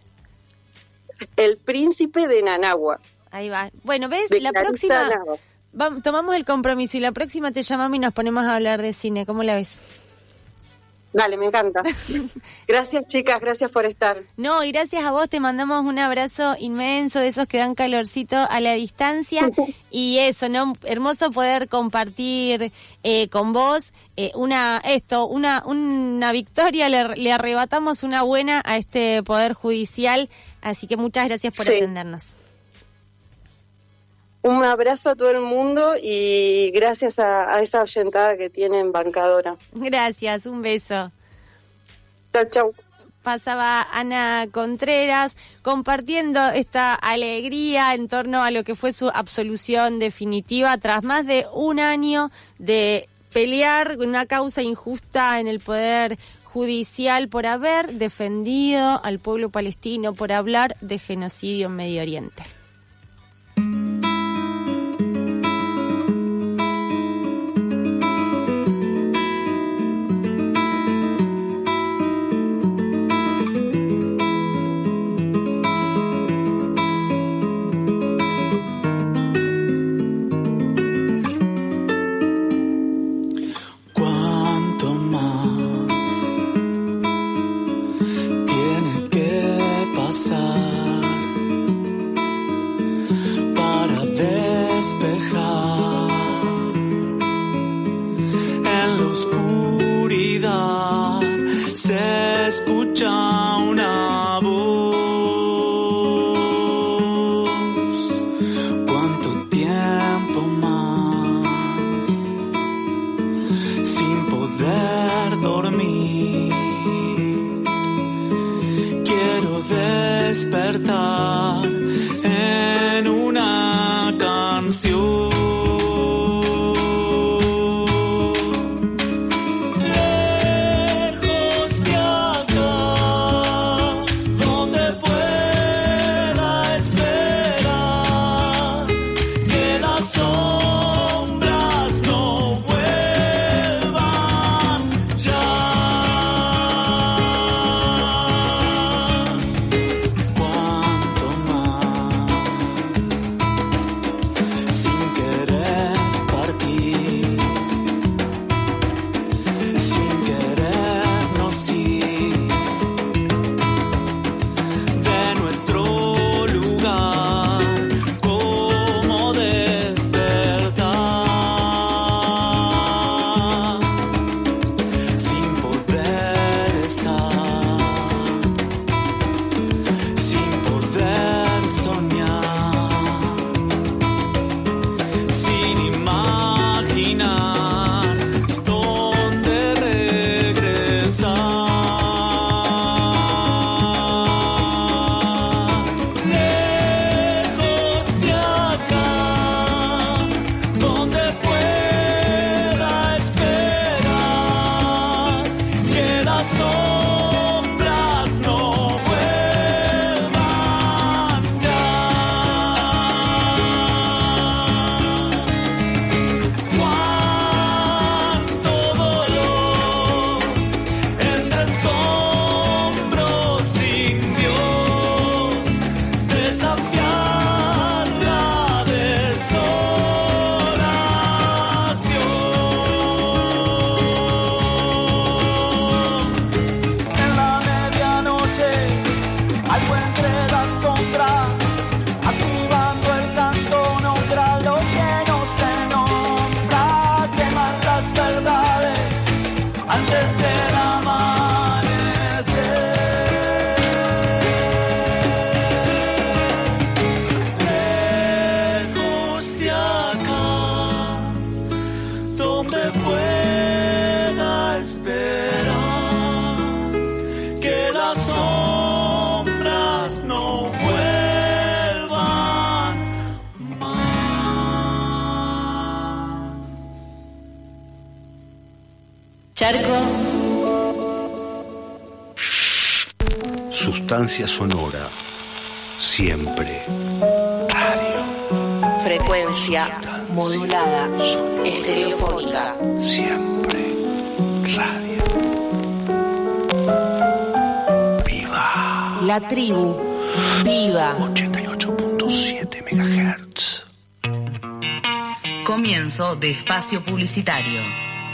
El Príncipe de Nanagua. Ahí va. Bueno, ¿ves? La próxima tomamos el compromiso y la próxima te llamamos y nos ponemos a hablar de cine. ¿Cómo la ves? Dale, me encanta. Gracias, chicas, gracias por estar. No, y gracias a vos, te mandamos un abrazo inmenso, de esos que dan calorcito a la distancia. Y eso, ¿no? Hermoso poder compartir con vos una victoria, le arrebatamos una buena a este Poder Judicial, así que muchas gracias por atendernos. Un abrazo a todo el mundo y gracias a esa oyentada que tienen bancadora. Gracias, un beso. Chau, chau. Pasaba Ana Contreras compartiendo esta alegría en torno a lo que fue su absolución definitiva tras más de un año de pelear una causa injusta en el poder judicial por haber defendido al pueblo palestino, por hablar de genocidio en Medio Oriente. Sustancia sonora, siempre radio. Frecuencia modulada, estereofónica, siempre radio. Viva la tribu, viva 88.7 MHz. Comienzo de espacio publicitario.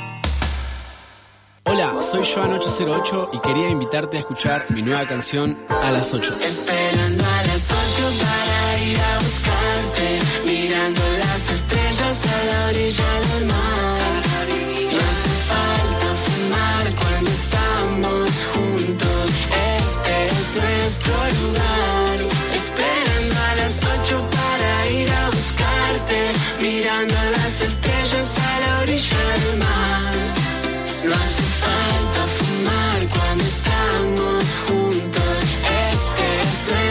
Hola, soy Joan808 y quería invitarte a escuchar mi nueva canción A las 8. Esperando a las 8 para ir a buscarte, mirando las estrellas a la orilla del mar. No hace falta fumar cuando estamos juntos, este es nuestro lugar. Esperando a las 8 para ir a buscarte, mirando las estrellas a la orilla del mar. No hace falta fumar cuando estamos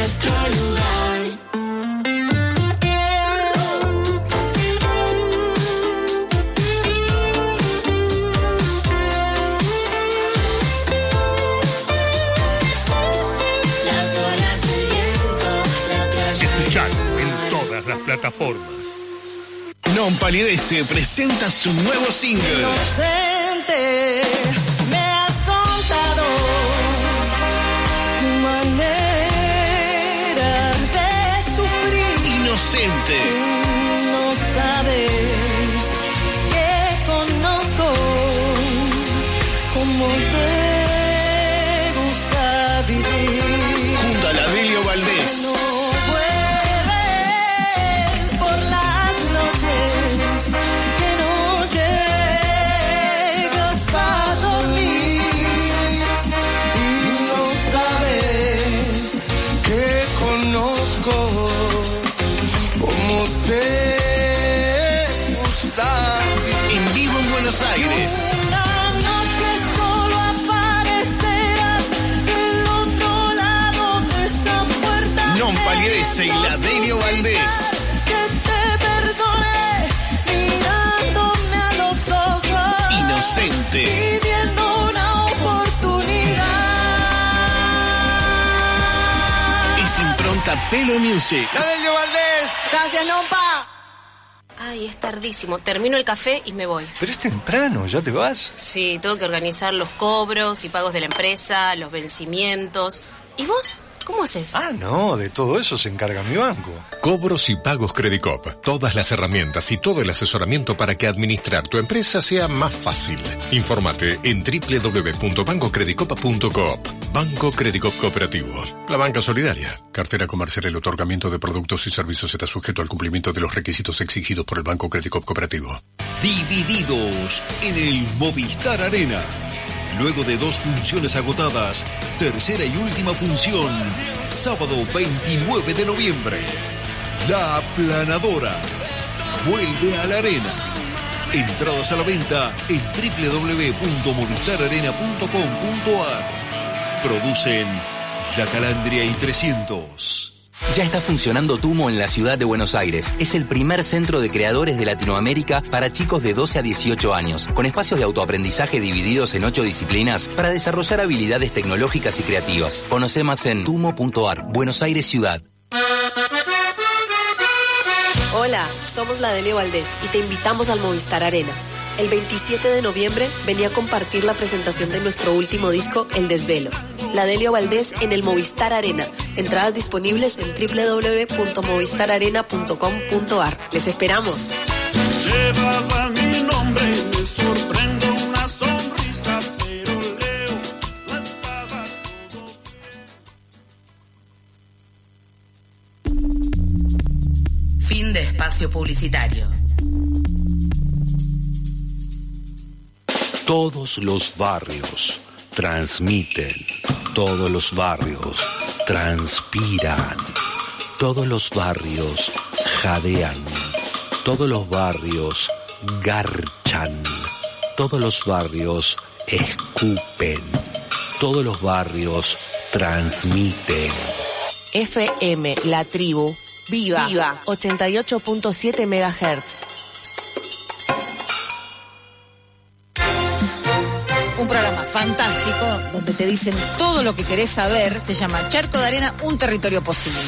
nuestro lugar. Las olas, el viento, la playa. Escuchalo en todas las plataformas. Non Palidece presenta su nuevo single. Inocente, me has contado tu manera de sufrir. Inocente. No sabes que conozco cómo te gusta vivir. Junto a la Delio Valdés. No vuelves por las noches que no llegas a dormir y no sabes Que conozco cómo te gusta. En vivo en Buenos Aires. una noche solo aparecerás del otro lado de esa puerta. Non Palidece y la Delio Valdés. Que te perdone mirándome a los ojos. Inocente. Pidiendo una oportunidad. Es impronta Pelo Music. ¡La Delio Valdés! ¡Gracias, Nompa! Ay, es tardísimo. Termino el café y me voy. Pero es temprano, ¿ya te vas? Sí, tengo que organizar los cobros y pagos de la empresa, los vencimientos. ¿Y vos? ¿Cómo haces? Ah, no, de todo eso se encarga mi banco. Cobros y pagos Credicop. Todas las herramientas y todo el asesoramiento para que administrar tu empresa sea más fácil. Infórmate en www.bancocredicop.coop. Banco Credicop Cooperativo. La banca solidaria. Cartera comercial. El otorgamiento de productos y servicios está sujeto al cumplimiento de los requisitos exigidos por el Banco Credicop Cooperativo. Divididos en el Movistar Arena. Luego de 2 funciones agotadas, tercera y última función, sábado 29 de noviembre. La Aplanadora vuelve a la arena. Entradas a la venta en www.movistararena.com.ar. Producen La Calandria y 300. Ya está funcionando Tumo en la ciudad de Buenos Aires. Es el primer centro de creadores de Latinoamérica para chicos de 12 a 18 años, con espacios de autoaprendizaje divididos en 8 disciplinas para desarrollar habilidades tecnológicas y creativas. Conoce más en tumo.ar. Buenos Aires Ciudad. Hola, somos la Delio Valdés y te invitamos al Movistar Arena. El 27 de noviembre venía a compartir la presentación de nuestro último disco, El Desvelo. La Delio Valdés en el Movistar Arena. Entradas disponibles en www.movistararena.com.ar. ¡Les esperamos! Llevaba mi nombre y me sorprende una sonrisa, pero leo la espada. Fin de espacio publicitario. Todos los barrios transmiten, todos los barrios transpiran, todos los barrios jadean, todos los barrios garchan, todos los barrios escupen, todos los barrios transmiten. FM La Tribu, Viva. 88.7 MHz. Un programa fantástico donde te dicen todo lo que querés saber. Se llama Charco de Arena, un territorio posible.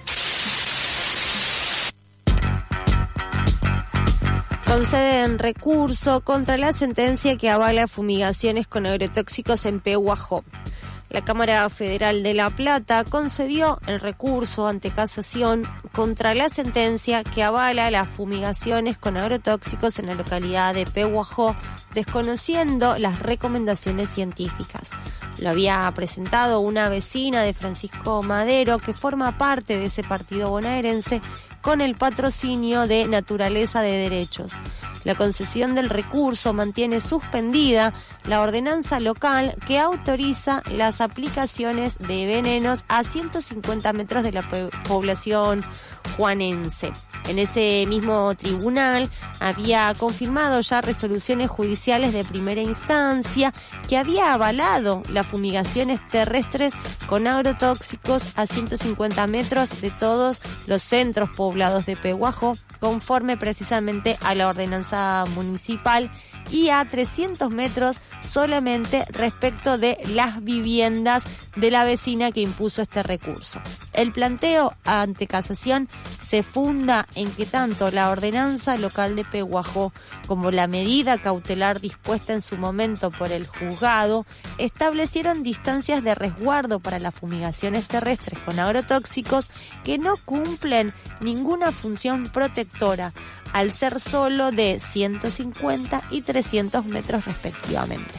Conceden recurso contra la sentencia que avala fumigaciones con agrotóxicos en Pehuajó. La Cámara Federal de La Plata concedió el recurso ante casación contra la sentencia que avala las fumigaciones con agrotóxicos en la localidad de Pehuajó, desconociendo las recomendaciones científicas. Lo había presentado una vecina de Francisco Madero, que forma parte de ese partido bonaerense, con el patrocinio de Naturaleza de Derechos. La concesión del recurso mantiene suspendida la ordenanza local que autoriza las aplicaciones de venenos a 150 metros de la población juanense. En ese mismo tribunal había confirmado ya resoluciones judiciales de primera instancia que había avalado las fumigaciones terrestres con agrotóxicos a 150 metros de todos los centros poblados de Pehuajó, conforme precisamente a la ordenanza municipal, y a 300 metros solamente respecto de las viviendas de la vecina que impuso este recurso. El planteo ante casación se funda en que tanto la ordenanza local de Pehuajó como la medida cautelar dispuesta en su momento por el juzgado establecieron distancias de resguardo para las fumigaciones terrestres con agrotóxicos que no cumplen ninguna función protectora, al ser solo de 150 y 300 metros respectivamente.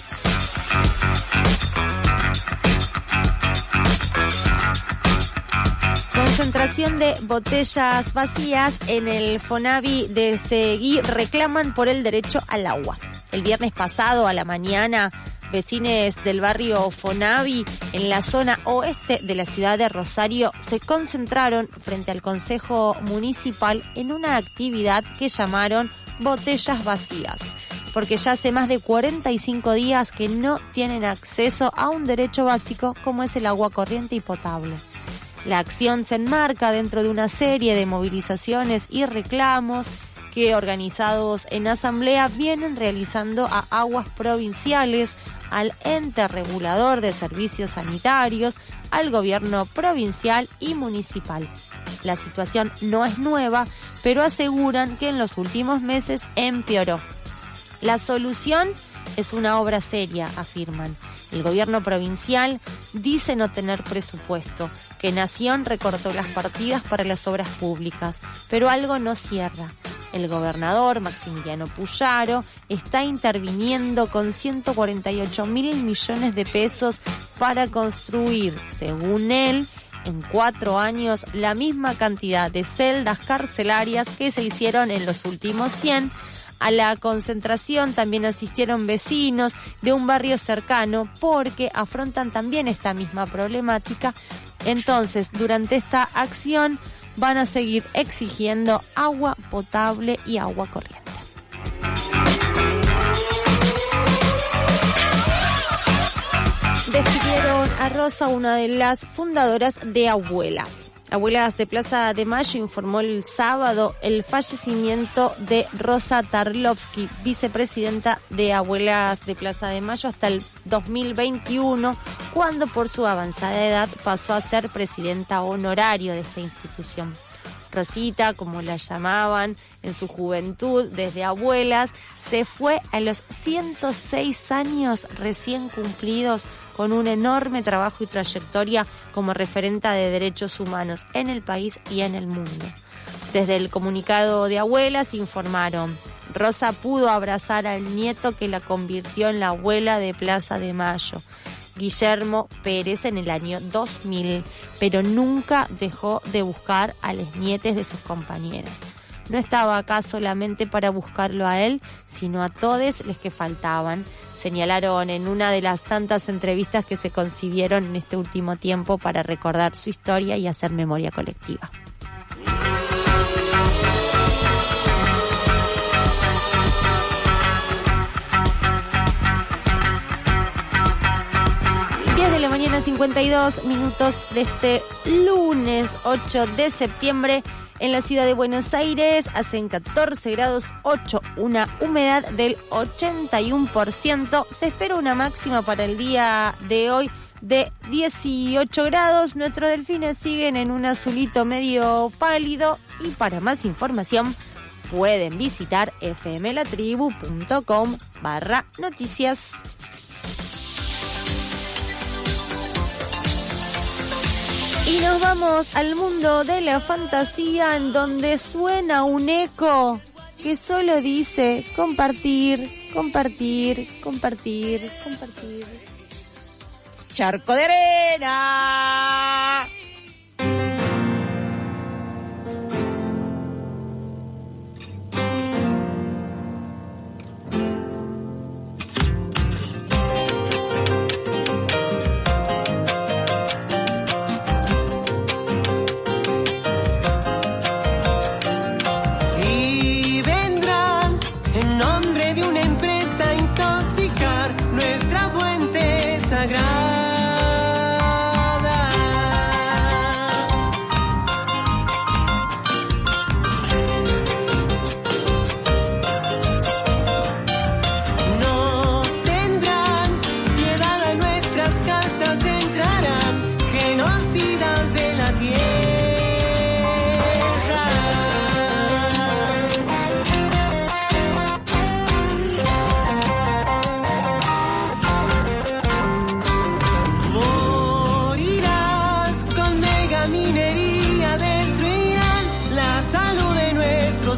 Concentración de botellas vacías en el Fonavi de Seguí reclaman por el derecho al agua. El viernes pasado a la mañana, vecinos del barrio Fonavi, en la zona oeste de la ciudad de Rosario, se concentraron frente al Consejo Municipal en una actividad que llamaron Botellas Vacías, porque ya hace más de 45 días que no tienen acceso a un derecho básico como es el agua corriente y potable. La acción se enmarca dentro de una serie de movilizaciones y reclamos que, organizados en asamblea, vienen realizando a aguas provinciales, al ente regulador de servicios sanitarios, al gobierno provincial y municipal. La situación no es nueva, pero aseguran que en los últimos meses empeoró. La solución es una obra seria, afirman. El gobierno provincial dice no tener presupuesto, que Nación recortó las partidas para las obras públicas, pero algo no cierra. El gobernador, Maximiliano Puyaro, está interviniendo con 148.000 millones de pesos para construir, según él, en 4 años, la misma cantidad de celdas carcelarias que se hicieron en los últimos 100. A la concentración también asistieron vecinos de un barrio cercano porque afrontan también esta misma problemática. Entonces, durante esta acción van a seguir exigiendo agua potable y agua corriente. Despidieron a Rosa, una de las fundadoras de Abuelas de Plaza de Mayo informó el sábado el fallecimiento de Rosa Tarlovsky, vicepresidenta de Abuelas de Plaza de Mayo hasta el 2021, cuando por su avanzada edad pasó a ser presidenta honoraria de esta institución. Rosita, como la llamaban en su juventud desde Abuelas, se fue a los 106 años recién cumplidos, con un enorme trabajo y trayectoria como referenta de derechos humanos en el país y en el mundo. Desde el comunicado de Abuelas informaron: Rosa pudo abrazar al nieto que la convirtió en la abuela de Plaza de Mayo, Guillermo Pérez, en el año 2000, pero nunca dejó de buscar a las nietes de sus compañeras. No estaba acá solamente para buscarlo a él, sino a todos los que faltaban, señalaron en una de las tantas entrevistas que se concibieron en este último tiempo para recordar su historia y hacer memoria colectiva. De la mañana, 52 minutos de este lunes 8 de septiembre. En la ciudad de Buenos Aires hacen 14 grados 8, una humedad del 81%. Se espera una máxima para el día de hoy de 18 grados. Nuestros delfines siguen en un azulito medio pálido. Y para más información pueden visitar fmlatribu.com/noticias. Y nos vamos al mundo de la fantasía, en donde suena un eco que solo dice compartir, compartir, compartir, compartir. Charco de arena.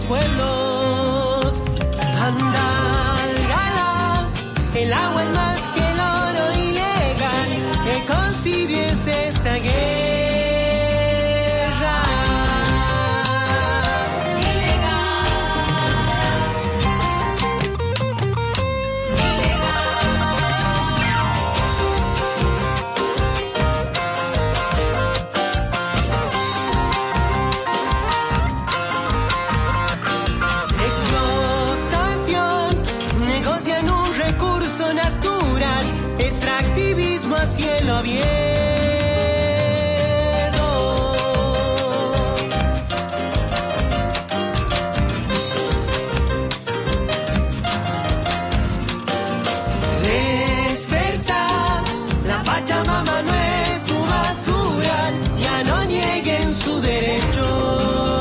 pueblos. Anda al galán, el agua es más que el oro ilegal. Ecocidio es esta guerra. A cielo abierto. Despertar, la Pachamama no es su basura, ya no nieguen su derecho.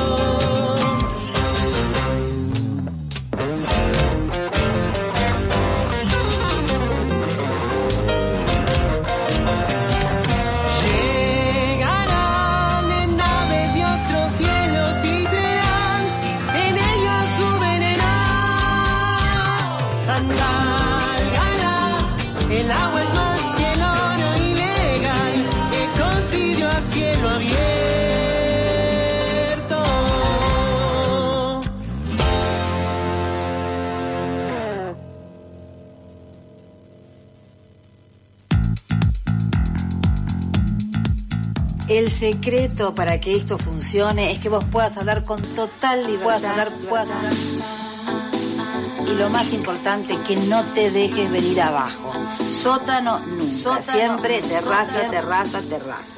El agua es más que el oro ilegal, ecocidio a cielo abierto. El secreto para que esto funcione es que vos puedas hablar con total libertad. Puedas hablar. Y lo más importante, que no te dejes venir abajo. Sótano nunca, siempre terraza, terraza, terraza.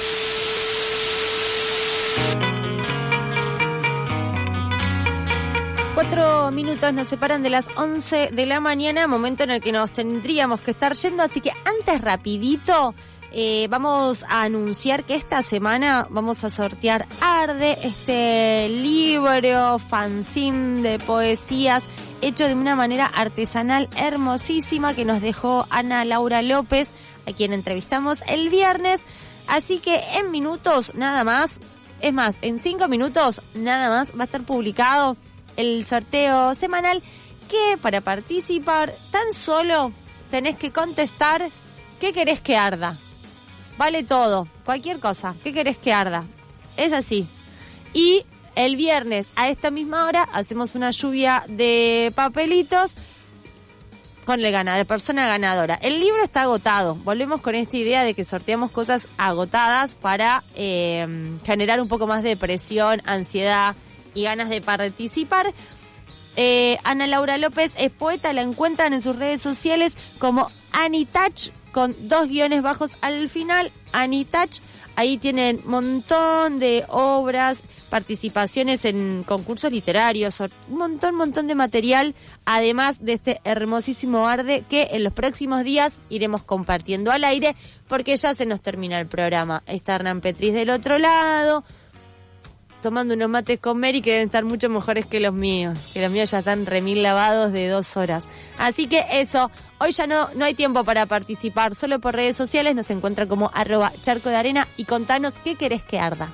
Cuatro minutos nos separan de las 11 de la mañana, momento en el que nos tendríamos que estar yendo, así que antes rapidito vamos a anunciar que esta semana vamos a sortear Arde, este libro fanzine de poesías hecho de una manera artesanal hermosísima que nos dejó Ana Laura López, a quien entrevistamos el viernes. Así que en minutos nada más, es más, en 5 minutos nada más va a estar publicado el sorteo semanal, que para participar tan solo tenés que contestar ¿qué querés que arda? Vale todo, cualquier cosa, ¿qué querés que arda? Es así. Y el viernes a esta misma hora hacemos una lluvia de papelitos con la persona ganadora. El libro está agotado. Volvemos con esta idea de que sorteamos cosas agotadas para generar un poco más de presión, ansiedad y ganas de participar. Ana Laura López es poeta, la encuentran en sus redes sociales como Anitach, con 2 guiones bajos al final, Anitach. Ahí tienen un montón de obras, participaciones en concursos literarios, un montón de material, además de este hermosísimo Arde que en los próximos días iremos compartiendo al aire, porque ya se nos termina el programa. Está Hernán Petriz del otro lado, tomando unos mates con Mary que deben estar mucho mejores que los míos ya están remil lavados de 2 horas. Así que eso, hoy ya no hay tiempo para participar, solo por redes sociales nos encuentran como @charcodearena y contanos qué querés que arda.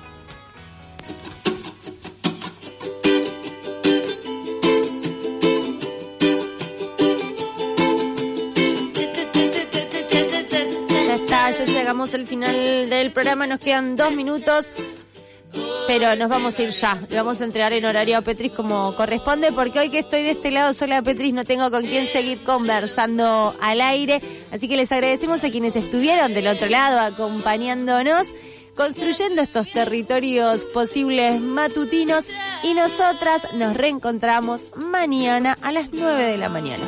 Ya llegamos al final del programa, nos quedan 2 minutos, pero nos vamos a ir ya. Le vamos a entregar en horario a Petris como corresponde, porque hoy que estoy de este lado sola, Petris, no tengo con quién seguir conversando al aire. Así que les agradecemos a quienes estuvieron del otro lado acompañándonos, construyendo estos territorios posibles matutinos, y nosotras nos reencontramos mañana a las 9 de la mañana.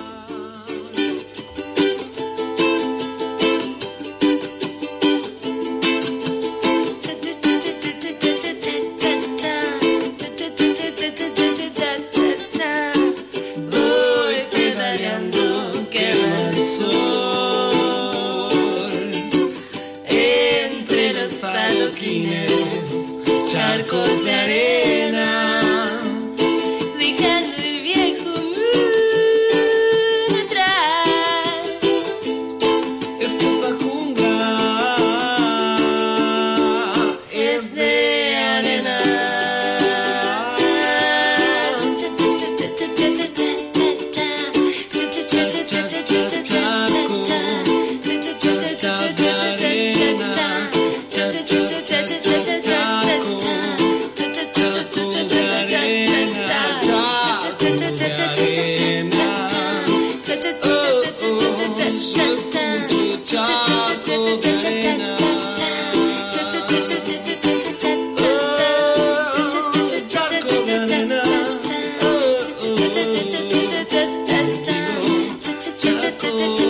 Charcos de arena, dejando el viejo mundo atrás. Esta jungla es de arena. che, che, che.